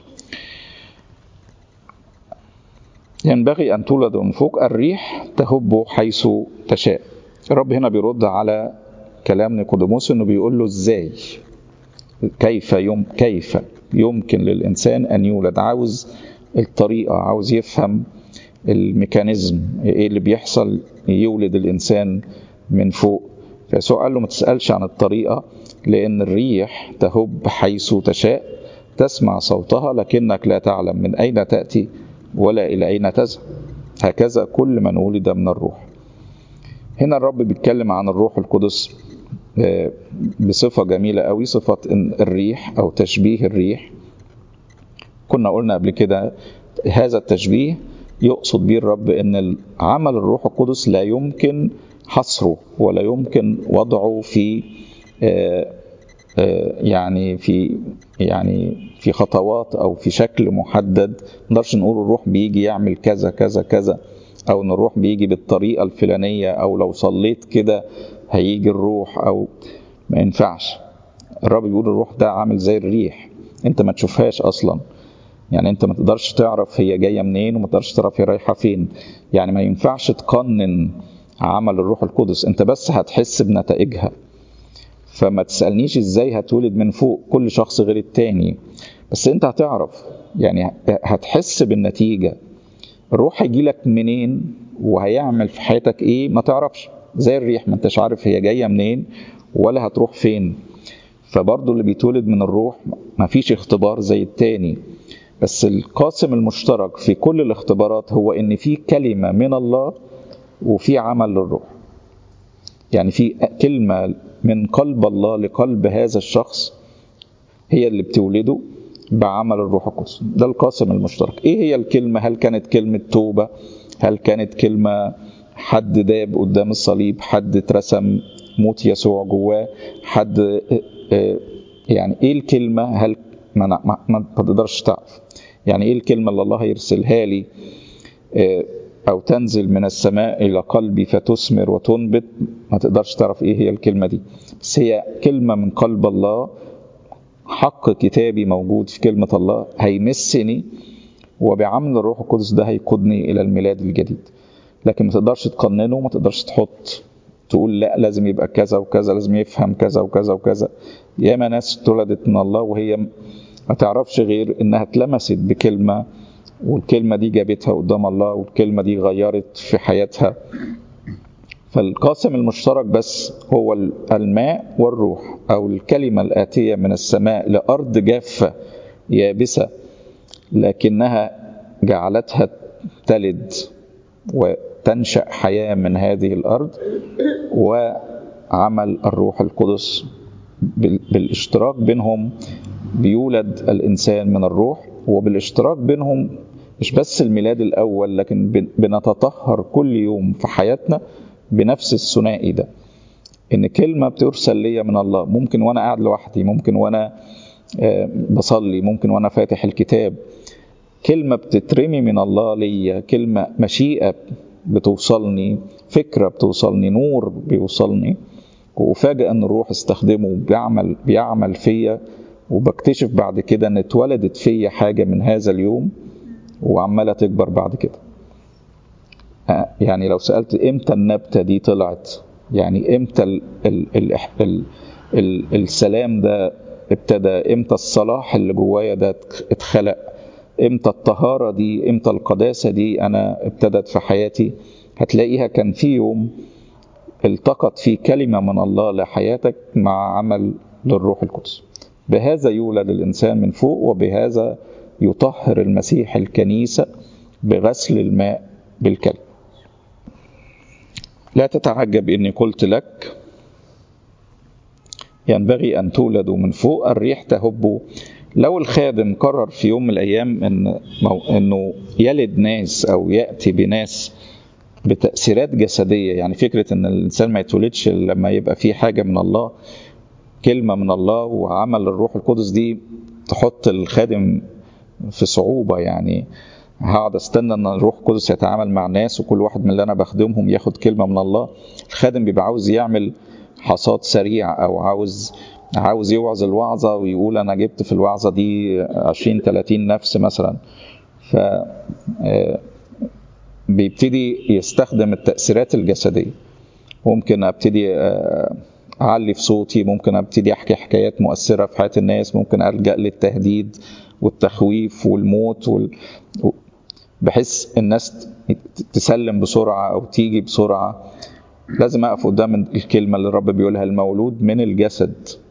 Speaker 1: ينبغي أن تولد من فوق. الريح تهب حيث تشاء. الرب هنا بيرد على كلام نيقوديموس انه بيقول له ازاي، كيف يوم كيف يمكن للإنسان أن يولد. عاوز الطريقة، عاوز يفهم الميكانيزم ايه اللي بيحصل يولد الإنسان من فوق. فيسوع قال له ما تسألش عن الطريقة، لأن الريح تهب حيث تشاء، تسمع صوتها لكنك لا تعلم من أين تأتي ولا إلى أين تذهب. هكذا كل من ولد من الروح. هنا الرب بيتكلم عن الروح القدس بصفة جميلة قوي، صفة الريح أو تشبيه الريح. كنا قلنا قبل كده هذا التشبيه يقصد به الرب أن عمل الروح القدس لا يمكن حصره ولا يمكن وضعه في يعني في يعني في خطوات أو في شكل محدد. ما نقدرش نقول الروح بيجي يعمل كذا كذا كذا، أو أن الروح بيجي بالطريقة الفلانية، أو لو صليت كده هيجي الروح، أو ما ينفعش. الرب بيقول الروح ده عامل زي الريح، أنت ما تشوفهاش أصلا، يعني أنت ما تقدرش تعرف هي جاية منين وما تقدرش تعرف هي رايحة فين. يعني ما ينفعش تقنن عمل الروح القدس، أنت بس هتحس بنتائجها. فما تسألنيش إزاي هتولد من فوق، كل شخص غير التاني، بس أنت هتعرف، يعني هتحس بالنتيجة. الروح هيجي لك منين وهيعمل في حياتك إيه ما تعرفش، زي الريح ما أنتش عارف هي جاية منين ولا هتروح فين. فبرضو اللي بيتولد من الروح ما فيش اختبار زي التاني، بس القاسم المشترك في كل الاختبارات هو إن في كلمة من الله وفي عمل للروح. يعني في كلمة من قلب الله لقلب هذا الشخص هي اللي بتولده بعمل الروح القدس. ده القاسم المشترك. ايه هي الكلمة؟ هل كانت كلمة توبة؟ هل كانت كلمة حد داب قدام الصليب، حد اترسم موت يسوع جواه، حد يعني ايه الكلمة؟ هل ما, ما, ما تقدرش تعرف يعني ايه الكلمة اللي الله يرسلها لي أو تنزل من السماء إلى قلبي فتثمر وتنبت. ما تقدرش تعرف إيه هي الكلمة دي، بس هي كلمة من قلب الله، حق كتابي موجود في كلمة الله هيمسني، وبعمل الروح القدس ده هيقودني إلى الميلاد الجديد. لكن ما تقدرش تقننه، ما تقدرش تحط تقول لا لازم يبقى كذا وكذا، لازم يفهم كذا وكذا وكذا. ياما ناس اتولدت من الله وهي ما تعرفش غير إنها اتلمست بكلمة، والكلمة دي جابتها قدام الله، والكلمة دي غيرت في حياتها. فالقاسم المشترك بس هو الماء والروح، أو الكلمة الآتية من السماء لأرض جافة يابسة، لكنها جعلتها تلد وتنشأ حياة من هذه الأرض. وعمل الروح القدس بالاشتراك بينهم بيولد الإنسان من الروح، وبالاشتراك بينهم مش بس الميلاد الأول، لكن بنتطهر كل يوم في حياتنا بنفس الثنائي ده. إن كلمة بترسل لي من الله، ممكن وأنا قاعد لوحدي، ممكن وأنا بصلي، ممكن وأنا فاتح الكتاب، كلمة بتترمي من الله لي، كلمة مشيئة بتوصلني، فكرة بتوصلني، نور بيوصلني، وفاجأ أن الروح استخدمه بيعمل, بيعمل فيا، وبكتشف بعد كده أن اتولدت فيا حاجة من هذا اليوم وعمالة تكبر بعد كده. يعني لو سألت إمتى النبتة دي طلعت، يعني إمتى ال ال ال ال ال السلام ده ابتدى، امتى الصلاح اللي جوايا ده اتخلق، امتى الطهارة دي، امتى القداسة دي أنا ابتدت في حياتي. هتلاقيها كان في يوم التقط فيه كلمة من الله لحياتك مع عمل للروح القدس. بهذا يولد الإنسان من فوق، وبهذا يطهر المسيح الكنيسة بغسل الماء بالكلمة. لا تتعجب إني قلت لك ينبغي أن تولدوا من فوق، الريح تهب. لو الخادم قرر في يوم من الأيام إن إنه يلد ناس أو يأتي بناس بتأثيرات جسدية، يعني فكرة إن الإنسان ما يتولدش لما يبقى فيه حاجة من الله، كلمة من الله وعمل الروح القدس، دي تحط الخادم في صعوبة. يعني هقعد استنى ان الروح القدس يتعامل مع الناس وكل واحد من اللي انا بخدمهم ياخد كلمة من الله. الخادم بيبقى عاوز يعمل حصاد سريع، او عاوز عاوز يوعظ الوعظة ويقول انا جبت في الوعظة دي عشرين تلاتين نفس مثلا. ف بيبتدي يستخدم التأثيرات الجسدية. ممكن ابتدي أعلي في صوتي، ممكن أبتدي أحكي حكايات مؤثرة في حياة الناس، ممكن ألجأ للتهديد والتخويف والموت وال... بحيث الناس تسلم بسرعة أو تيجي بسرعة. لازم أقف قدام الكلمة اللي الرب بيقولها: المولود من الجسد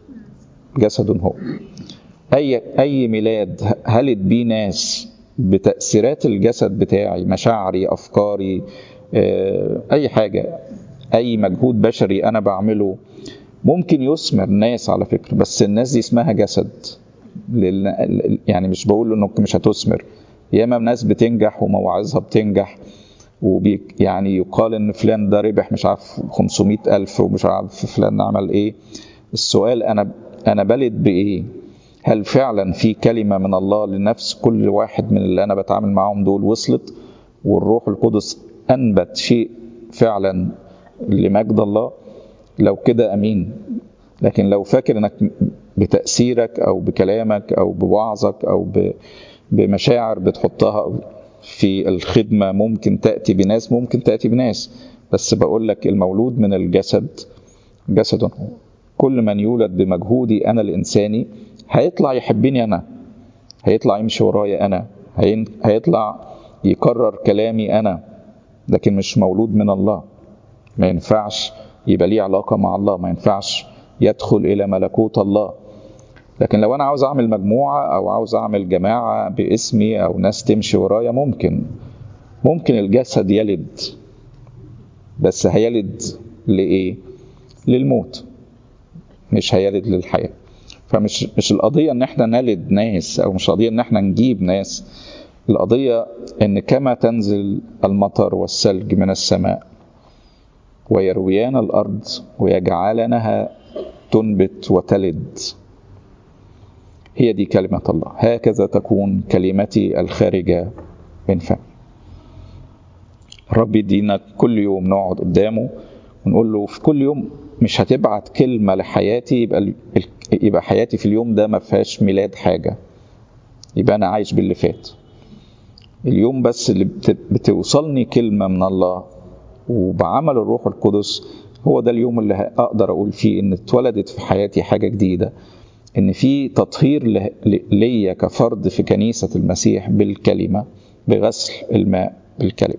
Speaker 1: جسد هو. أي أي ميلاد هلت بيه ناس بتأثيرات الجسد بتاعي، مشاعري، أفكاري، أي حاجة، أي مجهود بشري أنا بعمله ممكن يثمر ناس على فكرة، بس الناس دي اسمها جسد. يعني مش بقول انك مش هتثمر، ياما ناس بتنجح ومواعظها بتنجح، وبي يعني يقال ان فلان ده ربح مش عارف خمسمائة ألف ومش عارف فلان عمل ايه. السؤال انا انا بلد بايه؟ هل فعلا في كلمة من الله لنفس كل واحد من اللي انا بتعامل معاهم دول وصلت، والروح القدس انبت شيء فعلا لمجد الله؟ لو كده امين. لكن لو فاكر انك بتأثيرك او بكلامك او بوعظك او بمشاعر بتحطها في الخدمة ممكن تأتي بناس، ممكن تأتي بناس، بس بقول لك المولود من الجسد جسد هو. كل من يولد بمجهودي انا الانساني هيطلع يحبني انا، هيطلع يمشي ورايا انا، هيطلع يكرر كلامي انا، لكن مش مولود من الله. ما ينفعش يبقى ليه علاقة مع الله، ما ينفعش يدخل إلى ملكوت الله. لكن لو أنا عاوز أعمل مجموعة أو عاوز أعمل جماعة باسمي أو ناس تمشي ورايا، ممكن ممكن الجسد يلد، بس هيلد لإيه؟ للموت، مش هيلد للحياة. فمش مش القضية إن احنا نلد ناس، أو مش القضية إن احنا نجيب ناس. القضية إن كما تنزل المطر والثلج من السماء ويرويان الأرض ويجعلنها تنبت وتلد، هي دي كلمة الله. هكذا تكون كلمتي الخارجة من فمي. الرب يدينا كل يوم نقعد قدامه ونقول له في كل يوم مش هتبعت كلمة لحياتي يبقى يبقى حياتي في اليوم ده ما فيهاش ميلاد حاجة، يبقى أنا عايش باللي فات. اليوم بس اللي بتوصلني كلمة من الله وبعمل الروح القدس، هو ده اليوم اللي أقدر أقول فيه إن اتولدت في حياتي حاجة جديدة، إن في تطهير ليا كفرد في كنيسة المسيح بالكلمة، بغسل الماء بالكلمة.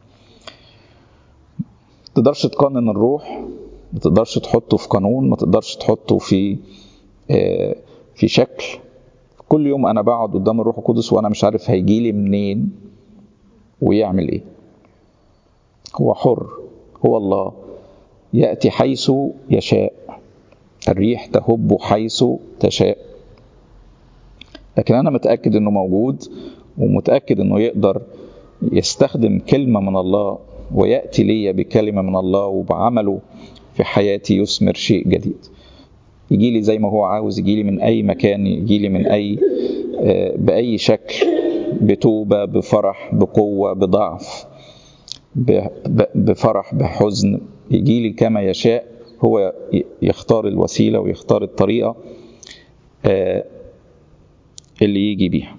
Speaker 1: ما تقدرش تقنن الروح، ما تقدرش تحطه في قانون، ما تقدرش تحطه في في شكل. كل يوم أنا بقعد قدام الروح القدس وأنا مش عارف هيجيلي منين ويعمل إيه. هو حر، هو الله يأتي حيث يشاء، الريح تهب حيث تشاء. لكن أنا متأكد أنه موجود، ومتأكد أنه يقدر يستخدم كلمة من الله ويأتي لي بكلمة من الله وبعمله في حياتي يثمر شيء جديد. يجي لي زي ما هو عاوز، يجي لي من أي مكان، يجي لي من أي بأي شكل، بتوبة، بفرح، بقوة، بضعف، بفرح، بحزن، يجي لي كما يشاء. هو يختار الوسيلة ويختار الطريقة اللي يجي بيها.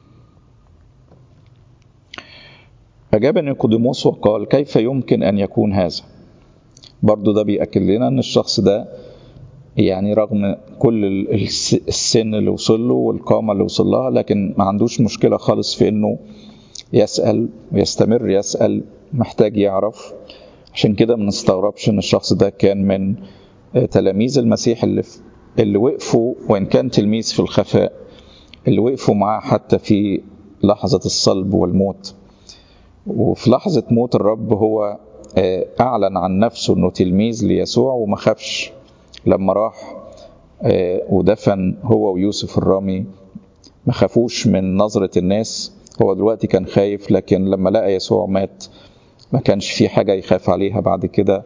Speaker 1: أجاب نيقوديموس وقال: كيف يمكن أن يكون هذا؟ برضو ده بيأكد لنا أن الشخص ده يعني رغم كل السن اللي وصل له والقامة اللي وصل لها، لكن ما عندوش مشكلة خالص في انه يسأل ويستمر يسأل، محتاج يعرف. عشان كده ما نستغربش ان الشخص ده كان من تلاميذ المسيح اللي, اللي وقفوا، وإن كان تلميذ في الخفاء، اللي وقفوا معاه حتى في لحظة الصلب والموت. وفي لحظة موت الرب هو أعلن عن نفسه أنه تلميذ ليسوع، وما خافش لما راح ودفن هو ويوسف الرامي، ما خافوش من نظرة الناس. هو دلوقتي كان خايف، لكن لما لقى يسوع مات ما كانش في حاجة يخاف عليها بعد كده.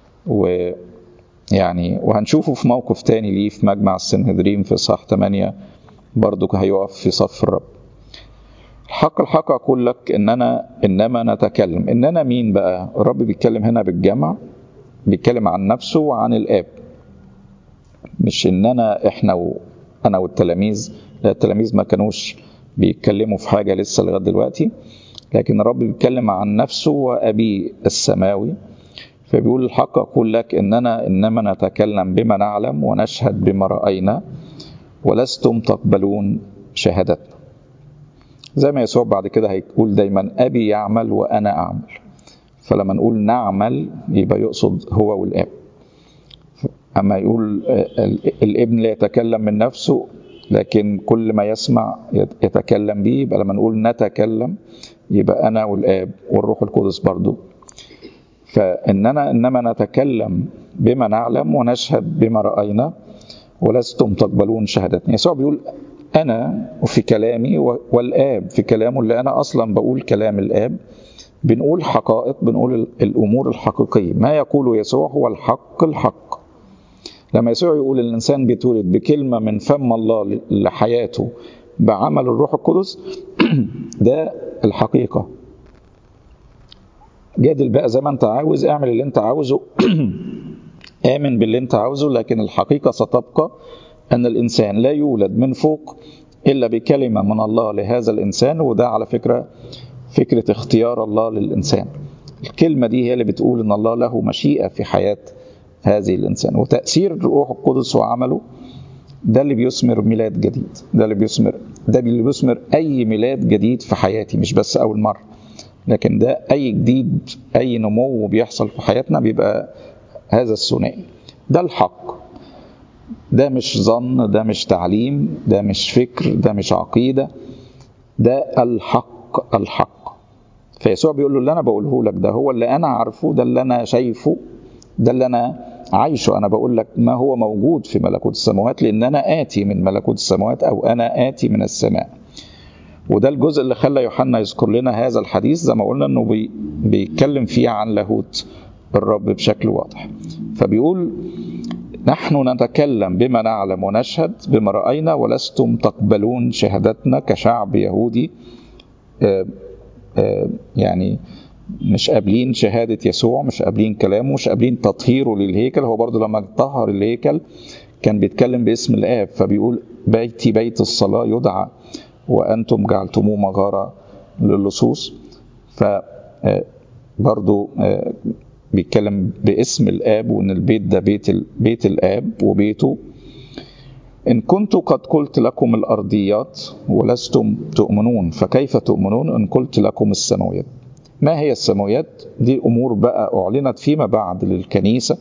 Speaker 1: ويعني وهنشوفه في موقف تاني ليه في مجمع السنهدرين في إصحاح ثمانية برضو هيقف في صف الرب. الحق الحق أقول لك إننا إنما نتكلم. إننا مين بقى؟ الرب بيتكلم هنا بالجمع، بيتكلم عن نفسه وعن الآب، مش إننا إحنا وأنا والتلاميذ. لا، التلاميذ ما كانوش بيتكلموا في حاجة لسه لغاية دلوقتي، لكن الرب بيتكلم عن نفسه وأبيه السماوي. فبيقول الحق أقول لك إننا إنما نتكلم بما نعلم ونشهد بما رأينا ولستم تقبلون شهادتنا. زي ما يسوع بعد كده هيقول دايما أبي يعمل وأنا أعمل. فلما نقول نعمل يبقى يقصد هو والآب. أما يقول الابن لا يتكلم من نفسه، لكن كل ما يسمع يتكلم به، يبقى لما نقول نتكلم يبقى أنا والآب والروح القدس برضو. فإننا إنما نتكلم بما نعلم ونشهد بما رأينا ولستم تقبلون شهادتنا. يسوع بيقول أنا وفي كلامي والآب في كلامه، اللي أنا أصلا بقول كلام الآب. بنقول حقائق، بنقول الأمور الحقيقية. ما يقوله يسوع هو الحق الحق. لما يسوع يقول الإنسان بيتولد بكلمة من فم الله لحياته بعمل الروح القدس، ده الحقيقة. جادل بقى زي ما انت عاوز، اعمل اللي انت عاوزه، آمن باللي انت عاوزه، لكن الحقيقة ستبقى أن الإنسان لا يولد من فوق إلا بكلمة من الله لهذا الإنسان. وده على فكرة فكرة اختيار الله للإنسان. الكلمة دي هي اللي بتقول أن الله له مشيئة في حياة هذه الإنسان، وتأثير الروح القدس وعمله ده اللي بيثمر ميلاد جديد. ده اللي بيثمر ده اللي بيثمر أي ميلاد جديد في حياتي، مش بس أول مرة، لكن ده أي جديد، أي نمو بيحصل في حياتنا بيبقى هذا الثنائي. ده الحق. ده مش ظن، ده مش تعليم، ده مش فكر، ده مش عقيدة، ده الحق الحق. فيسوع بيقول له اللي أنا بقوله لك ده هو اللي أنا عارفه، ده اللي أنا شايفه، ده اللي أنا عايشه. أنا بقول لك ما هو موجود في ملكوت السماوات، لأن أنا آتي من ملكوت السماوات، أو أنا آتي من السماء. وده الجزء اللي خلى يوحنا يذكر لنا هذا الحديث، زي ما قلنا أنه بي بيتكلم فيه عن لاهوت الرب بشكل واضح. فبيقول نحن نتكلم بما نعلم ونشهد بما رأينا ولستم تقبلون شهادتنا. كشعب يهودي آآ آآ يعني مش قابلين شهادة يسوع، مش قابلين كلامه، مش قابلين تطهيره للهيكل. هو برضو لما طهر الهيكل كان بيتكلم باسم الآب، فبيقول بيتي بيت الصلاة يدعى وأنتم جعلتموه مغارة للصوص. فبرضو بيتكلم باسم الآب، وأن البيت ده بيت, بيت الآب وبيته. إن كنت قد قلت لكم الأرضيات ولستم تؤمنون، فكيف تؤمنون إن قلت لكم السماويات؟ ما هي السماويات؟ دي أمور بقى أعلنت فيما بعد للكنيسة،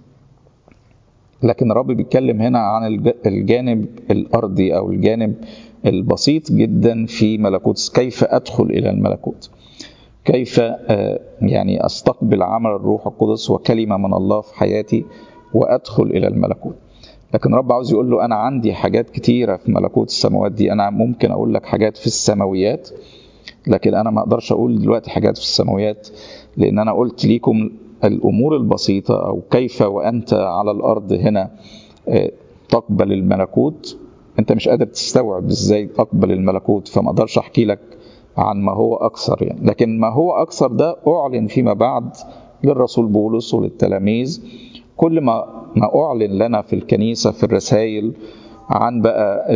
Speaker 1: لكن الرب بيتكلم هنا عن الجانب الأرضي أو الجانب البسيط جدا في ملكوت. كيف أدخل إلى الملكوت؟ كيف يعني أستقبل عمل الروح القدس وكلمة من الله في حياتي وأدخل إلى الملكوت؟ لكن رب عاوز يقول له أنا عندي حاجات كتيرة في ملكوت السماوات دي. أنا ممكن أقول لك حاجات في السماويات، لكن أنا ما أقدرش أقول دلوقتي حاجات في السماويات، لأن أنا قلت ليكم الأمور البسيطة، أو كيف وأنت على الأرض هنا تقبل الملكوت. أنت مش قادر تستوعب إزاي أقبل الملكوت، فما أقدرش أحكي لك عن ما هو أكثر يعني. لكن ما هو أكثر ده أعلن فيما بعد للرسول بولس وللتلاميذ. كل ما ما أعلن لنا في الكنيسة في الرسائل عن بقى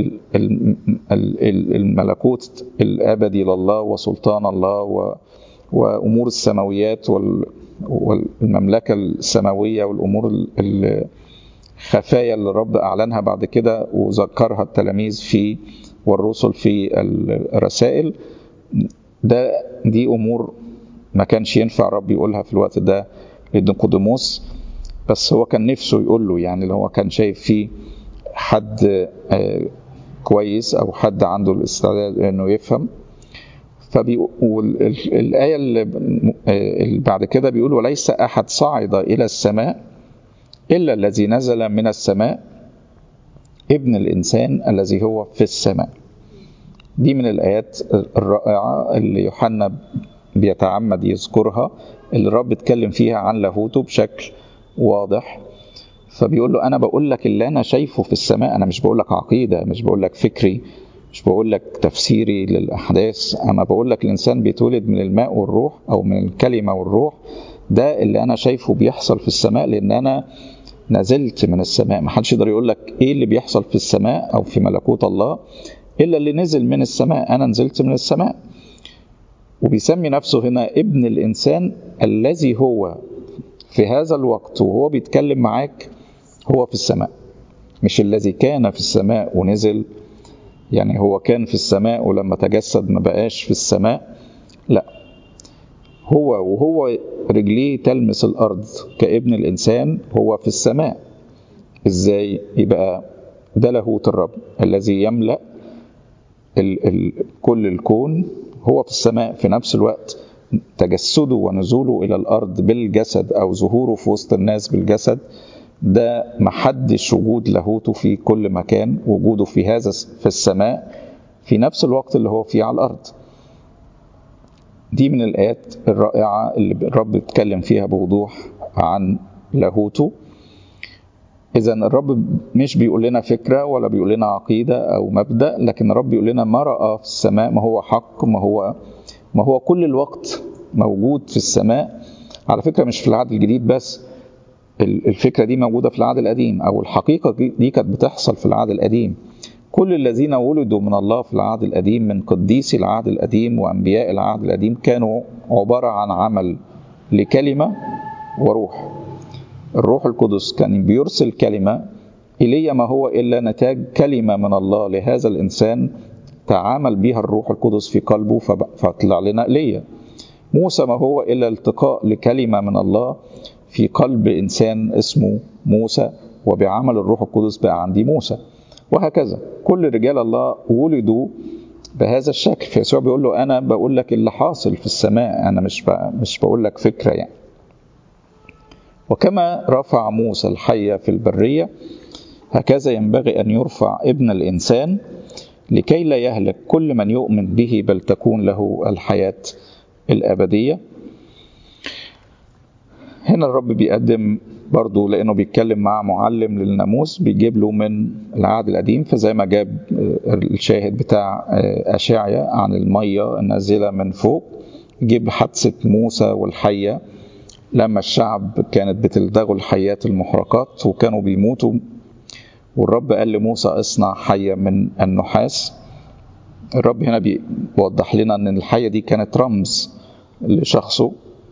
Speaker 1: الملكوت الأبدي لله وسلطان الله وأمور السماويات والمملكة السماوية والأمور خفايا اللي الرب أعلنها بعد كده وذكرها التلاميذ في والرسل في الرسائل، ده دي أمور ما كانش ينفع الرب يقولها في الوقت ده لنيقوديموس، بس هو كان نفسه يقول له، يعني اللي هو كان شايف فيه حد كويس أو حد عنده الاستعداد إنه يفهم. فبيقول الآية اللي بعد كده بيقول: وليس أحد صعد إلى السماء إلا الذي نزل من السماء، ابن الإنسان الذي هو في السماء. دي من الآيات الرائعة اللي يوحنا بيتعمد يذكرها، اللي الرب اتكلم فيها عن لاهوته بشكل واضح. فبيقول له: أنا بقول لك اللي أنا شايفه في السماء، أنا مش بقول لك عقيدة، مش بقول لك فكري، مش بقول لك تفسيري للأحداث، أنا بقول لك الإنسان بيتولد من الماء والروح أو من الكلمة والروح. ده اللي أنا شايفه بيحصل في السماء، لأن أنا نزلت من السماء. ما حدش يقدر يقول لك إيه اللي بيحصل في السماء أو في ملكوت الله إلا اللي نزل من السماء. أنا نزلت من السماء. وبيسمي نفسه هنا ابن الإنسان الذي هو في هذا الوقت وهو بيتكلم معاك هو في السماء، مش الذي كان في السماء ونزل، يعني هو كان في السماء ولما تجسد ما بقاش في السماء. لا، هو وهو رجليه تلمس الأرض كابن الإنسان هو في السماء. إزاي يبقى ده لاهوت الرب الذي يملأ ال ال كل الكون؟ هو في السماء في نفس الوقت تجسده ونزوله إلى الأرض بالجسد أو ظهوره في وسط الناس بالجسد، ده محدش وجود لاهوته في كل مكان، وجوده في هذا في السماء في نفس الوقت اللي هو فيه على الأرض. دي من الآيات الرائعة اللي الرب اتكلم فيها بوضوح عن لاهوته. إذن الرب مش بيقول لنا فكرة ولا بيقول لنا عقيدة أو مبدأ، لكن الرب بيقول لنا ما رأى في السماء، ما هو حق، ما هو ما هو كل الوقت موجود في السماء. على فكرة مش في العهد الجديد بس، الفكرة دي موجودة في العهد القديم، أو الحقيقة دي كانت بتحصل في العهد القديم. كل الذين ولدوا من الله في العهد القديم من قديسي العهد القديم وأنبياء العهد القديم كانوا عبارة عن عمل لكلمة وروح. الروح القدس كان بيرسل كلمة، إلي ما هو إلا نتاج كلمة من الله لهذا الإنسان تعامل بها الروح القدس في قلبه فطلع لنا إلي. موسى ما هو إلا التقاء لكلمة من الله في قلب إنسان اسمه موسى، وبعمل الروح القدس بقى عندي موسى. وهكذا كل رجال الله ولدوا بهذا الشكل. فيسوع بيقول له: أنا بقول لك اللي حاصل في السماء، أنا مش مش بقول لك فكرة يعني. وكما رفع موسى الحية في البرية، هكذا ينبغي أن يرفع ابن الإنسان لكي لا يهلك كل من يؤمن به، بل تكون له الحياة الأبدية. هنا الرب بيقدم برضو، لأنه بيتكلم مع معلم للناموس، بيجيب له من العهد القديم، فزي ما جاب الشاهد بتاع أشعيا عن المية النازلة من فوق، جيب حادثة موسى والحية لما الشعب كانت بتلدغه الحيات المحرقات وكانوا بيموتوا، والرب قال لموسى: اصنع حية من النحاس. الرب هنا بيوضح لنا أن الحية دي كانت رمز لشخصه.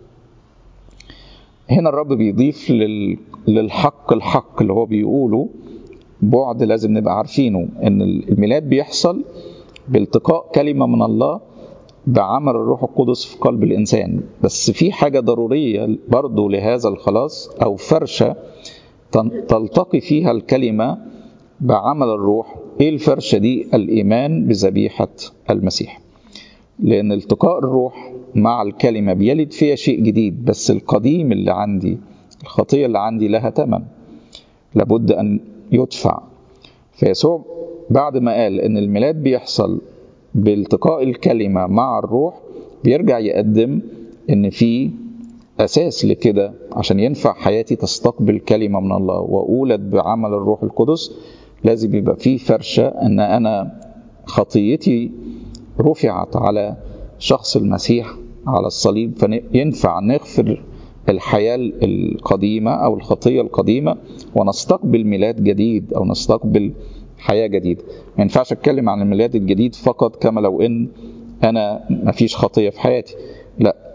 Speaker 1: هنا الرب بيضيف للحق الحق اللي هو بيقوله بعد لازم نبقى عارفينه، ان الميلاد بيحصل بالتقاء كلمة من الله بعمل الروح القدس في قلب الإنسان. بس في حاجة ضرورية برضو لهذا الخلاص، أو فرشة تلتقي فيها الكلمة بعمل الروح. إيه الفرشة دي؟ الإيمان بذبيحة المسيح. لأن التقاء الروح مع الكلمة بيلد فيها شيء جديد، بس القديم اللي عندي، الخطية اللي عندي لها ثمن، لابد أن يدفع. فيسوع بعد ما قال أن الميلاد بيحصل بالتقاء الكلمة مع الروح، بيرجع يقدم أن في أساس لكده عشان ينفع حياتي تستقبل كلمة من الله وأولد بعمل الروح القدس. لازم يبقى في فرشة أن أنا خطيتي رفعت على شخص المسيح على الصليب، فينفع نغفر الحياة القديمة أو الخطية القديمة ونستقبل ميلاد جديد أو نستقبل حياة جديدة. ما ينفعش أتكلم عن الميلاد الجديد فقط كما لو إن أنا ما فيش خطية في حياتي. لا،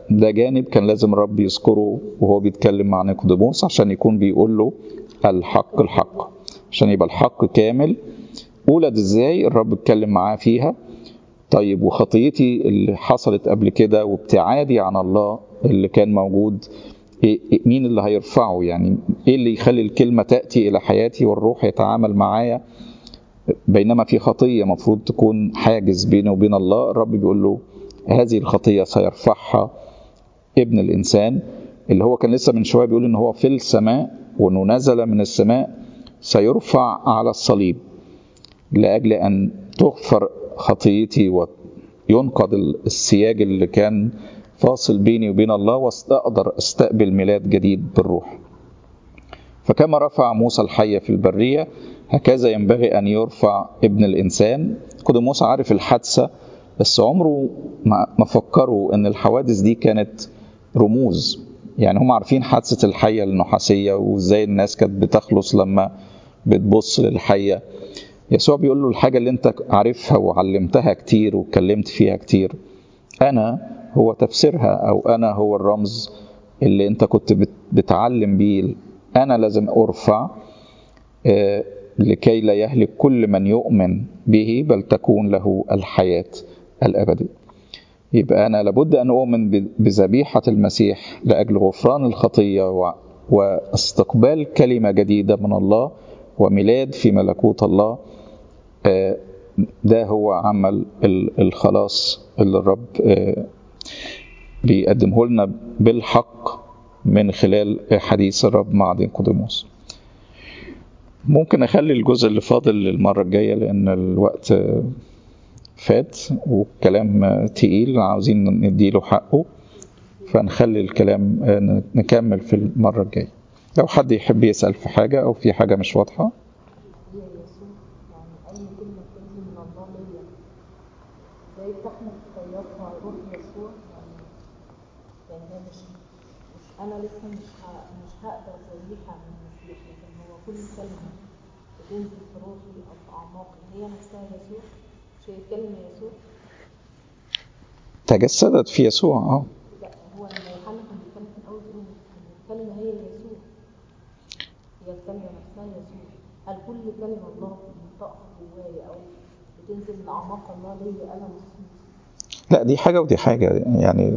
Speaker 1: ده جانب كان لازم الرب يذكره وهو بيتكلم مع نيقوديموس، عشان يكون بيقول له الحق الحق، عشان يبقى الحق كامل. ولد ازاي الرب اتكلم معاه فيها. طيب وخطيتي اللي حصلت قبل كده وابتعادي عن الله اللي كان موجود، مين اللي هيرفعه؟ يعني ايه اللي يخلي الكلمة تأتي الى حياتي والروح يتعامل معايا بينما في خطية مفروض تكون حاجز بينه وبين الله؟ الرب بيقول له هذه الخطية سيرفعها ابن الإنسان، اللي هو كان لسه من شوية بيقول إن هو في السماء وإنه نزل من السماء، سيرفع على الصليب لأجل أن تغفر خطيتي وينقض السياج اللي كان فاصل بيني وبين الله، واستقدر استقبل ميلاد جديد بالروح. فكما رفع موسى الحية في البرية، هكذا ينبغي أن يرفع ابن الإنسان. كده موسى عارف الحادثة، بس عمره ما فكروا أن الحوادث دي كانت رموز. يعني هم عارفين حادثة الحية النحاسية وإزاي الناس كانت بتخلص لما بتبص للحية. يسوع بيقول له الحاجة اللي انت عارفها وعلمتها كتير واتكلمت فيها كتير، أنا هو تفسيرها، أو أنا هو الرمز اللي انت كنت بتعلم بيه. أنا لازم أرفع آه لكي لا يهلك كل من يؤمن به، بل تكون له الحياة الأبدية. يبقى أنا لابد أن أؤمن بذبيحة المسيح لأجل غفران الخطية واستقبال كلمة جديدة من الله وميلاد في ملكوت الله. آه ده هو عمل الخلاص اللي الرب آه بيقدمه لنا بالحق من خلال حديث الرب مع نيقوديموس. ممكن أخلي الجزء اللي فاضل للمرة الجاية لأن الوقت فات وكلام تقيل عاوزين نديله حقه، فنخلي الكلام نكمل في المرة الجاية. لو حد يحب يسأل في حاجة أو في حاجة مش واضحة.
Speaker 2: ازاي تحمل طيارها روح يسوع؟ يعني يعني هي مش مش انا لسه مش ه... مش هقدر ازيحها من المسيح، لكن هو كل كلمه بتنزل في روحي او في اعماقي هي نفسها يسوع، مش هي الكلمه يسوع
Speaker 1: تجسدت في يسوع. اه
Speaker 2: لا، هو لما يوحنا كان بيتكلم في الاول بيقول ان الكلمه هي يسوع، هي الكلمه نفسها يسوع. هل كل كلمه الله بتنطقها جوايا او بتنزل من اعماق الله ليا انا مخصوص؟
Speaker 1: لا، دي حاجة ودي حاجة. يعني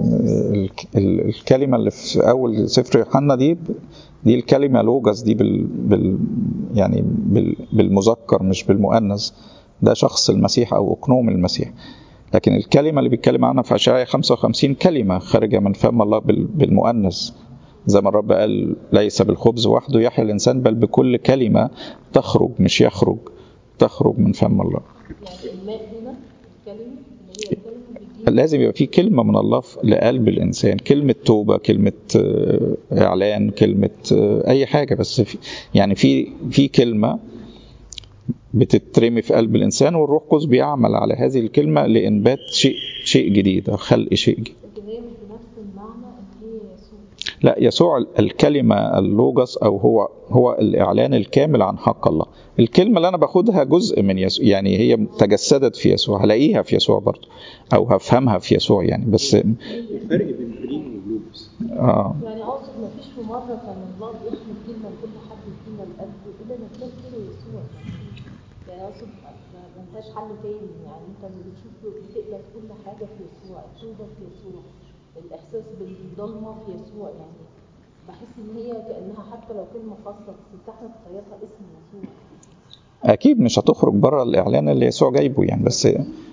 Speaker 1: الكلمة اللي في أول سفر يوحنا دي دي الكلمة لوجس، دي بال, بال يعني بال بالمذكر مش بالمؤنث، ده شخص المسيح أو أقنوم المسيح. لكن الكلمة اللي بيتكلم عنها في أشعياء خمسة وخمسين كلمة خارجة من فم الله بالمؤنث، زي ما الرب قال ليس بالخبز وحده يحيى الإنسان بل بكل كلمة تخرج، مش يخرج، تخرج من فم الله.
Speaker 2: يعني الماء هنا الكلمة اللي هي الكلمة
Speaker 1: لازم يبقى في كلمة من الله لقلب الإنسان، كلمة توبة، كلمة إعلان، كلمة أي حاجة، بس في يعني في في كلمة بتترمي في قلب الإنسان، والروح القدس بيعمل على هذه الكلمة لإنبات شيء شيء جديد أو خلق شيء جديد.
Speaker 2: لكن هي مش بنفس المعنى إن هي يسوع.
Speaker 1: لا، يسوع الكلمة اللوجس، أو هو هو الإعلان الكامل عن حق الله. الكلمة اللي أنا باخدها جزء من يسوع، يعني هي تجسدت في يسوع، هلاقيها في يسوع برضه أو هفهمها في يسوع يعني. بس
Speaker 3: الفرق بين كريم واللوجس
Speaker 1: آه
Speaker 2: يعني أقصد ما فيش في مرة كان الله بيحمل كلمة لكل حد فينا القلب إلا ما كان كده يسوع. يعني أقصد ما لهاش حل تاني. يعني أنت اللي بتشوف بتقبل كل حاجة في يسوع، التوبة في يسوع، الإحساس بالضلمة في يسوع. يعني بحس إن هي كأنها حتى لو كلمة خاصة بس تحمل في طياتها اسم يسوع.
Speaker 1: أكيد مش هتخرج بره الإعلان اللي يسوع جايبه يعني. بس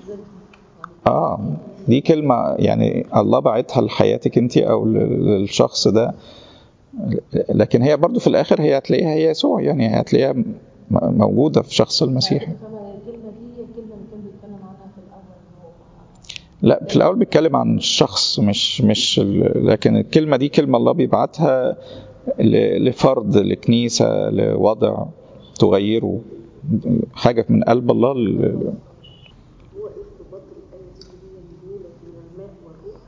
Speaker 1: آه دي كلمة يعني الله بعتها لحياتك أنت أو للشخص ده، لكن هي برضو في الآخر هي هتلاقيها هي يسوع، يعني هتلاقيها موجودة في شخص المسيح.
Speaker 2: الكلمة دي الكلمة اللي كان بيتكلم عنها في الأول.
Speaker 1: لا، في الأول بيتكلم عن الشخص مش مش لكن الكلمة دي كلمة الله بيبعتها لفرد، لكنيسة، لوضع تغيره حاجة من قلب الله.
Speaker 2: هو ارتباط الآية دي اللي هي النيولة من الماء والروح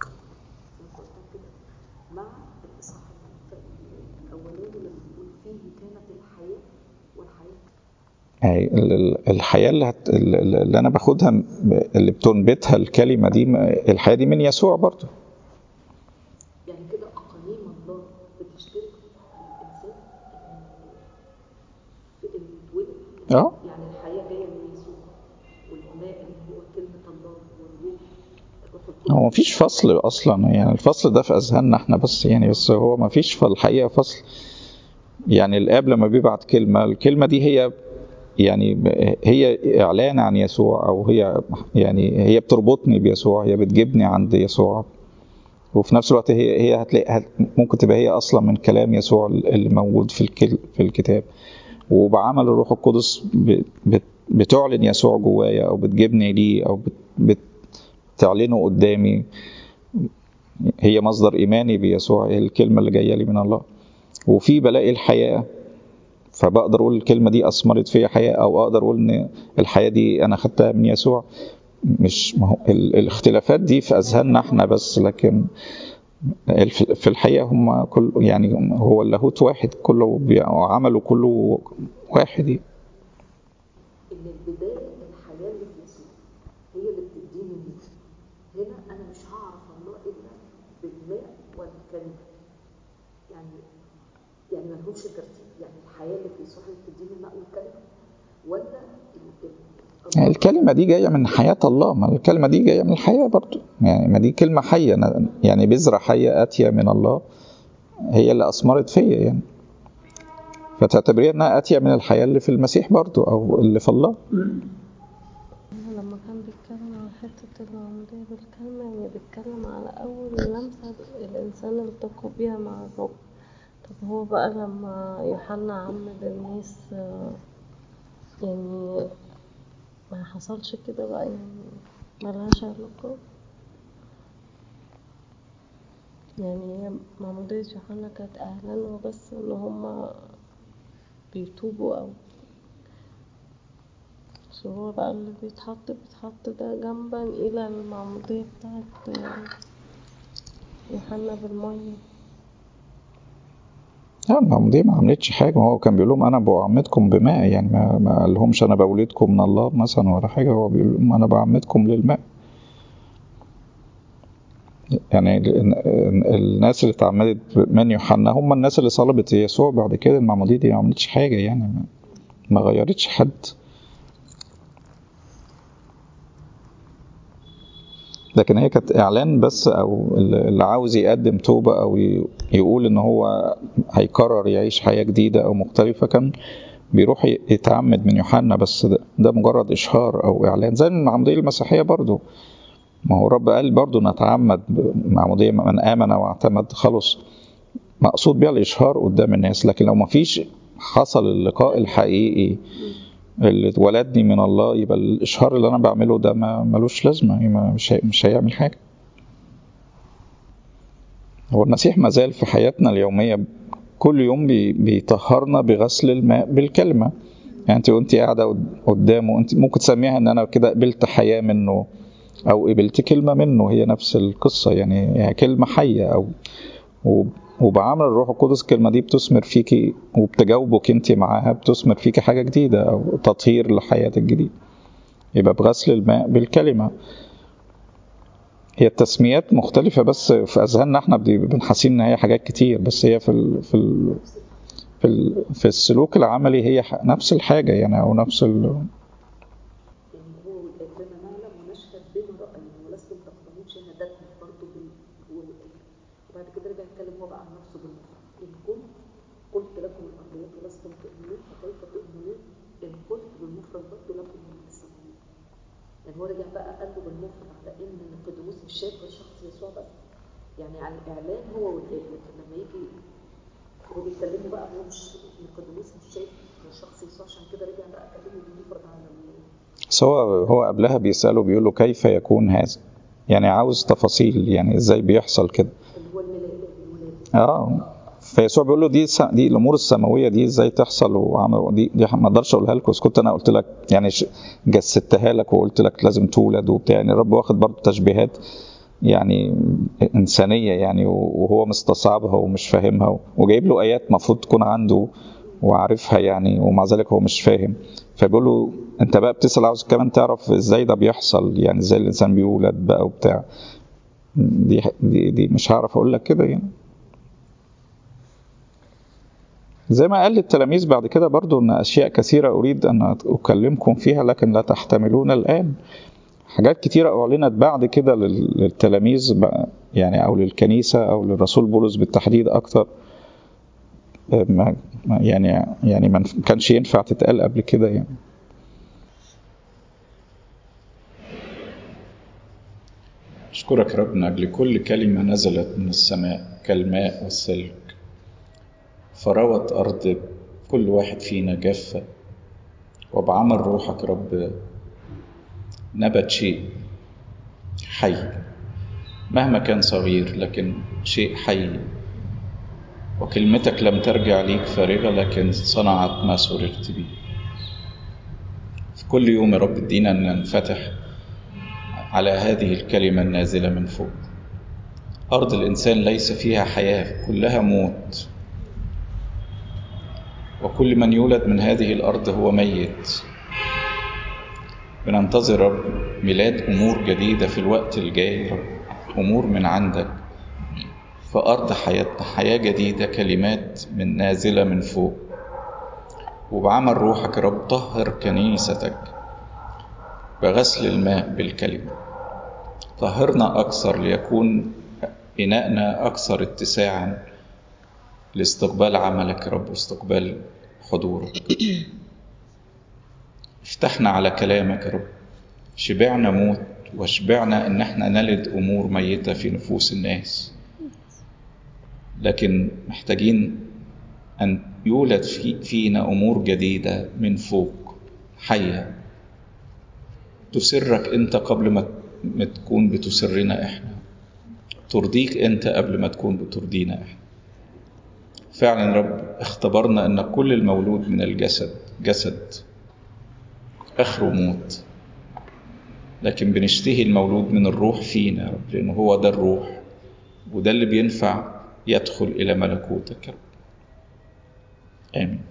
Speaker 2: مع الإصحاح الأولاني لما بيقول فيه كانت الحياة والحياة.
Speaker 1: الحياة اللي, هت... اللي أنا باخدها اللي بتنبتها الكلمة دي، الحياة دي من يسوع برضو.
Speaker 2: الشرك الانسان في الولد
Speaker 1: اه
Speaker 2: يعني الحياه جايه من يسوع والماء اللي هو كلمه الله والروح الروح القدس.
Speaker 1: هو مفيش فصل اصلا، يعني الفصل ده في اذهاننا احنا بس، يعني بس هو مفيش في الحقيقه فصل. يعني الاب لما بيبعت كلمه، الكلمه دي هي يعني هي اعلان عن يسوع، او هي يعني هي بتربطني بيسوع، هي بتجيبني عند يسوع، وفي نفس الوقت هي هي هتلاقي ممكن تبقى هي اصلا من كلام يسوع اللي موجود في الكل في الكتاب. وبعمل الروح القدس بتعلن يسوع جوايا، او بتجيبني ليه، او بتعلنه قدامي. هي مصدر ايماني بيسوع، هي الكلمه اللي جايه لي من الله. وفي بلاقي الحياه، فبقدر اقول الكلمه دي اثمرت فيا حياه، او اقدر اقول ان الحياه دي انا خدتها من يسوع. مش ما هو الاختلافات دي في اذهاننا احنا بس، لكن في الحقيقه هم كل يعني هو اللاهوت واحد، كله عمله كله واحد.
Speaker 2: ان البدايه الحياه اللي في يسوع هي اللي بتديني النور. هنا انا مش هعرف الله الا بالماء والكلمه، يعني يعني ما لهمش ترتيب. يعني الحياه اللي في يسوع هي اللي بتديني الماء والكلمه، ولا
Speaker 1: الكلمة دي جاية من حياة الله؟ ما الكلمة دي جاية من الحياة برضو، يعني ما دي كلمة حية، يعني بذرة حية آتية من الله هي اللي أثمرت فيا، يعني فتعتبريها أنها آتية من الحياة اللي في المسيح برضو، أو اللي في الله.
Speaker 4: لما كان بيتكلم عن حتة العمودية بالكلمة، يعني بيتكلم على أول لمسة الإنسان التقى بيها مع الرب. طب هو بقى لما يوحنا عمد الناس يعني ما حصلش كده بقى؟ يعني ملهاش علاقة، يعني هي معمودية يوحنا كانت إعلان بس إن هما بيتوبوا، أو بس هو بقى اللي بيتحط بيتحط ده جنبا إلى المعمودية بتاعت يوحنا بالمية.
Speaker 1: لا، المعمودية ما عملتش حاجة، هو كان بيقول لهم أنا بعمدكم بماء، يعني ما, ما قال لهمش أنا بولدكم من الله مثلا ولا حاجة، هو بيقول لهم أنا بعمدكم للماء. يعني الناس اللي اتعمدت من يوحنا هم الناس اللي صلبت يسوع بعد كده. المعمودية دي ما عملتش حاجة، يعني ما غيرتش حد. لكن هي كانت إعلان بس، أو اللي عاوز يقدم توبة أو يقول إن هو هيقرر يعيش حياة جديدة أو مختلفة كان بيروح يتعمد من يوحنا بس. ده, ده مجرد إشهار أو إعلان، زي المعمودية المسيحية برضو. ما هو رب قال برضو نتعمد معمودية من آمن واعتمد خلص، مقصود بيها الإشهار قدام الناس. لكن لو ما فيش حصل اللقاء الحقيقي اللي اتولدني من الله، يبقى الإشهار اللي أنا بعمله ده ما ملوش لازمة، مش مش هيعمل حاجة. هو المسيح ما زال في حياتنا اليومية كل يوم بيطهرنا بغسل الماء بالكلمة. يعني أنت وأنت قاعدة قدامه، أنت ممكن تسميها أن أنا كده قبلت حياة منه، أو قبلت كلمة منه، هي نفس القصة، يعني كلمة حية. أو وبعمل الروح القدس الكلمة دي بتثمر فيكي، وبتجاوبك أنت معاها، بتثمر فيكي حاجة جديدة أو تطهير لحياتك الجديدة. يبقى بغسل الماء بالكلمة. هي التسميات مختلفة، بس في أذهاننا احنا بنحسين إن هي حاجات كتير، بس هي في ال في ال في, ال في السلوك العملي هي نفس الحاجة، يعني أو نفس ال
Speaker 2: يعني هو والإكرام نعلم ونشهد بما رأينا ولستم تقبلون شهادتنا برضه بالقوة. وبعد كده رجع يتكلم هو بقى عن نفسه بالمفرد. إن كنت قلت لكم الأرضيات ولستم تؤمنون فكيف تؤمنون إن قلت بالمفرد برضه لكم من السماوات. يعني هو رجع بقى قال له بالمفرد على إن نيقوديموس مش شايف غير شخص يسوع بس، يعني على الإعلان هو والآب. لكن لما يجي هو بيتكلموا بقى هو مش نيقوديموس مش شايف غير شخص يسوع، عشان كده رجع بقى كلمه بالمفرد على
Speaker 1: سواء. هو قبلها بيسأله بيقول له كيف يكون هذا، يعني عاوز تفاصيل، يعني ازاي بيحصل كده.
Speaker 2: اللي هو الميلاد.
Speaker 1: اه فيسوع بيقول له دي دي الامور السماويه دي ازاي تحصل، وعمل دي دي ما اقدرش اقولها لكم، كنت انا قلت لك يعني جسدتها لك وقلت لك لازم تولد وبتاع. يعني الرب واخد برضه تشبيهات يعني انسانيه، يعني وهو مستصعبها ومش فاهمها، وجايب له ايات المفروض تكون عنده وعارفها يعني، ومع ذلك هو مش فاهم. فبيقول له انت بقى بتسال عاوز كمان تعرف ازاي ده بيحصل، يعني ازاي الانسان بيولد بقى وبتاع. دي دي, دي مش هعرف اقول لك كده يعني. زي ما قال للتلاميذ بعد كده برضو ان اشياء كثيرة اريد ان اكلمكم فيها لكن لا تحتملون الان. حاجات كتيرة اعلنت بعد كده للتلاميذ يعني او للكنيسة او للرسول بولس بالتحديد اكتر، يعني يعني ما كانش ينفع تتقال قبل كده يعني. أشكرك رب من أجل كل كلمة نزلت من السماء كالماء والثلج فروت أرض كل واحد فينا جافة، وبعمل روحك رب نبت شيء حي مهما كان صغير لكن شيء حي، وكلمتك لم ترجع ليك فارغة لكن صنعت ما سررت به. في كل يوم يا رب ادينا أن ننفتح على هذه الكلمة النازلة من فوق. أرض الإنسان ليس فيها حياة، كلها موت، وكل من يولد من هذه الأرض هو ميت. بننتظر رب ميلاد أمور جديدة في الوقت الجاي رب، أمور من عندك في أرض حياتنا، حياة جديدة، كلمات من نازلة من فوق. وبعمل روحك رب طهر كنيستك بغسل الماء بالكلمة، طهرنا أكثر ليكون إناءنا أكثر اتساعا لاستقبال عملك رب واستقبال حضورك. افتحنا على كلامك رب، شبعنا موت وشبعنا ان احنا نلد امور ميتة في نفوس الناس، لكن محتاجين ان يولد في فينا امور جديدة من فوق حية تسرك انت قبل ما تكون بتسرنا احنا، ترضيك انت قبل ما تكون بترضينا احنا. فعلا رب اختبرنا ان كل المولود من الجسد جسد اخره موت، لكن بنشتهي المولود من الروح فينا يا رب، لأنه هو ده الروح وده اللي بينفع يدخل إلى ملكوتك يا رب. آمين.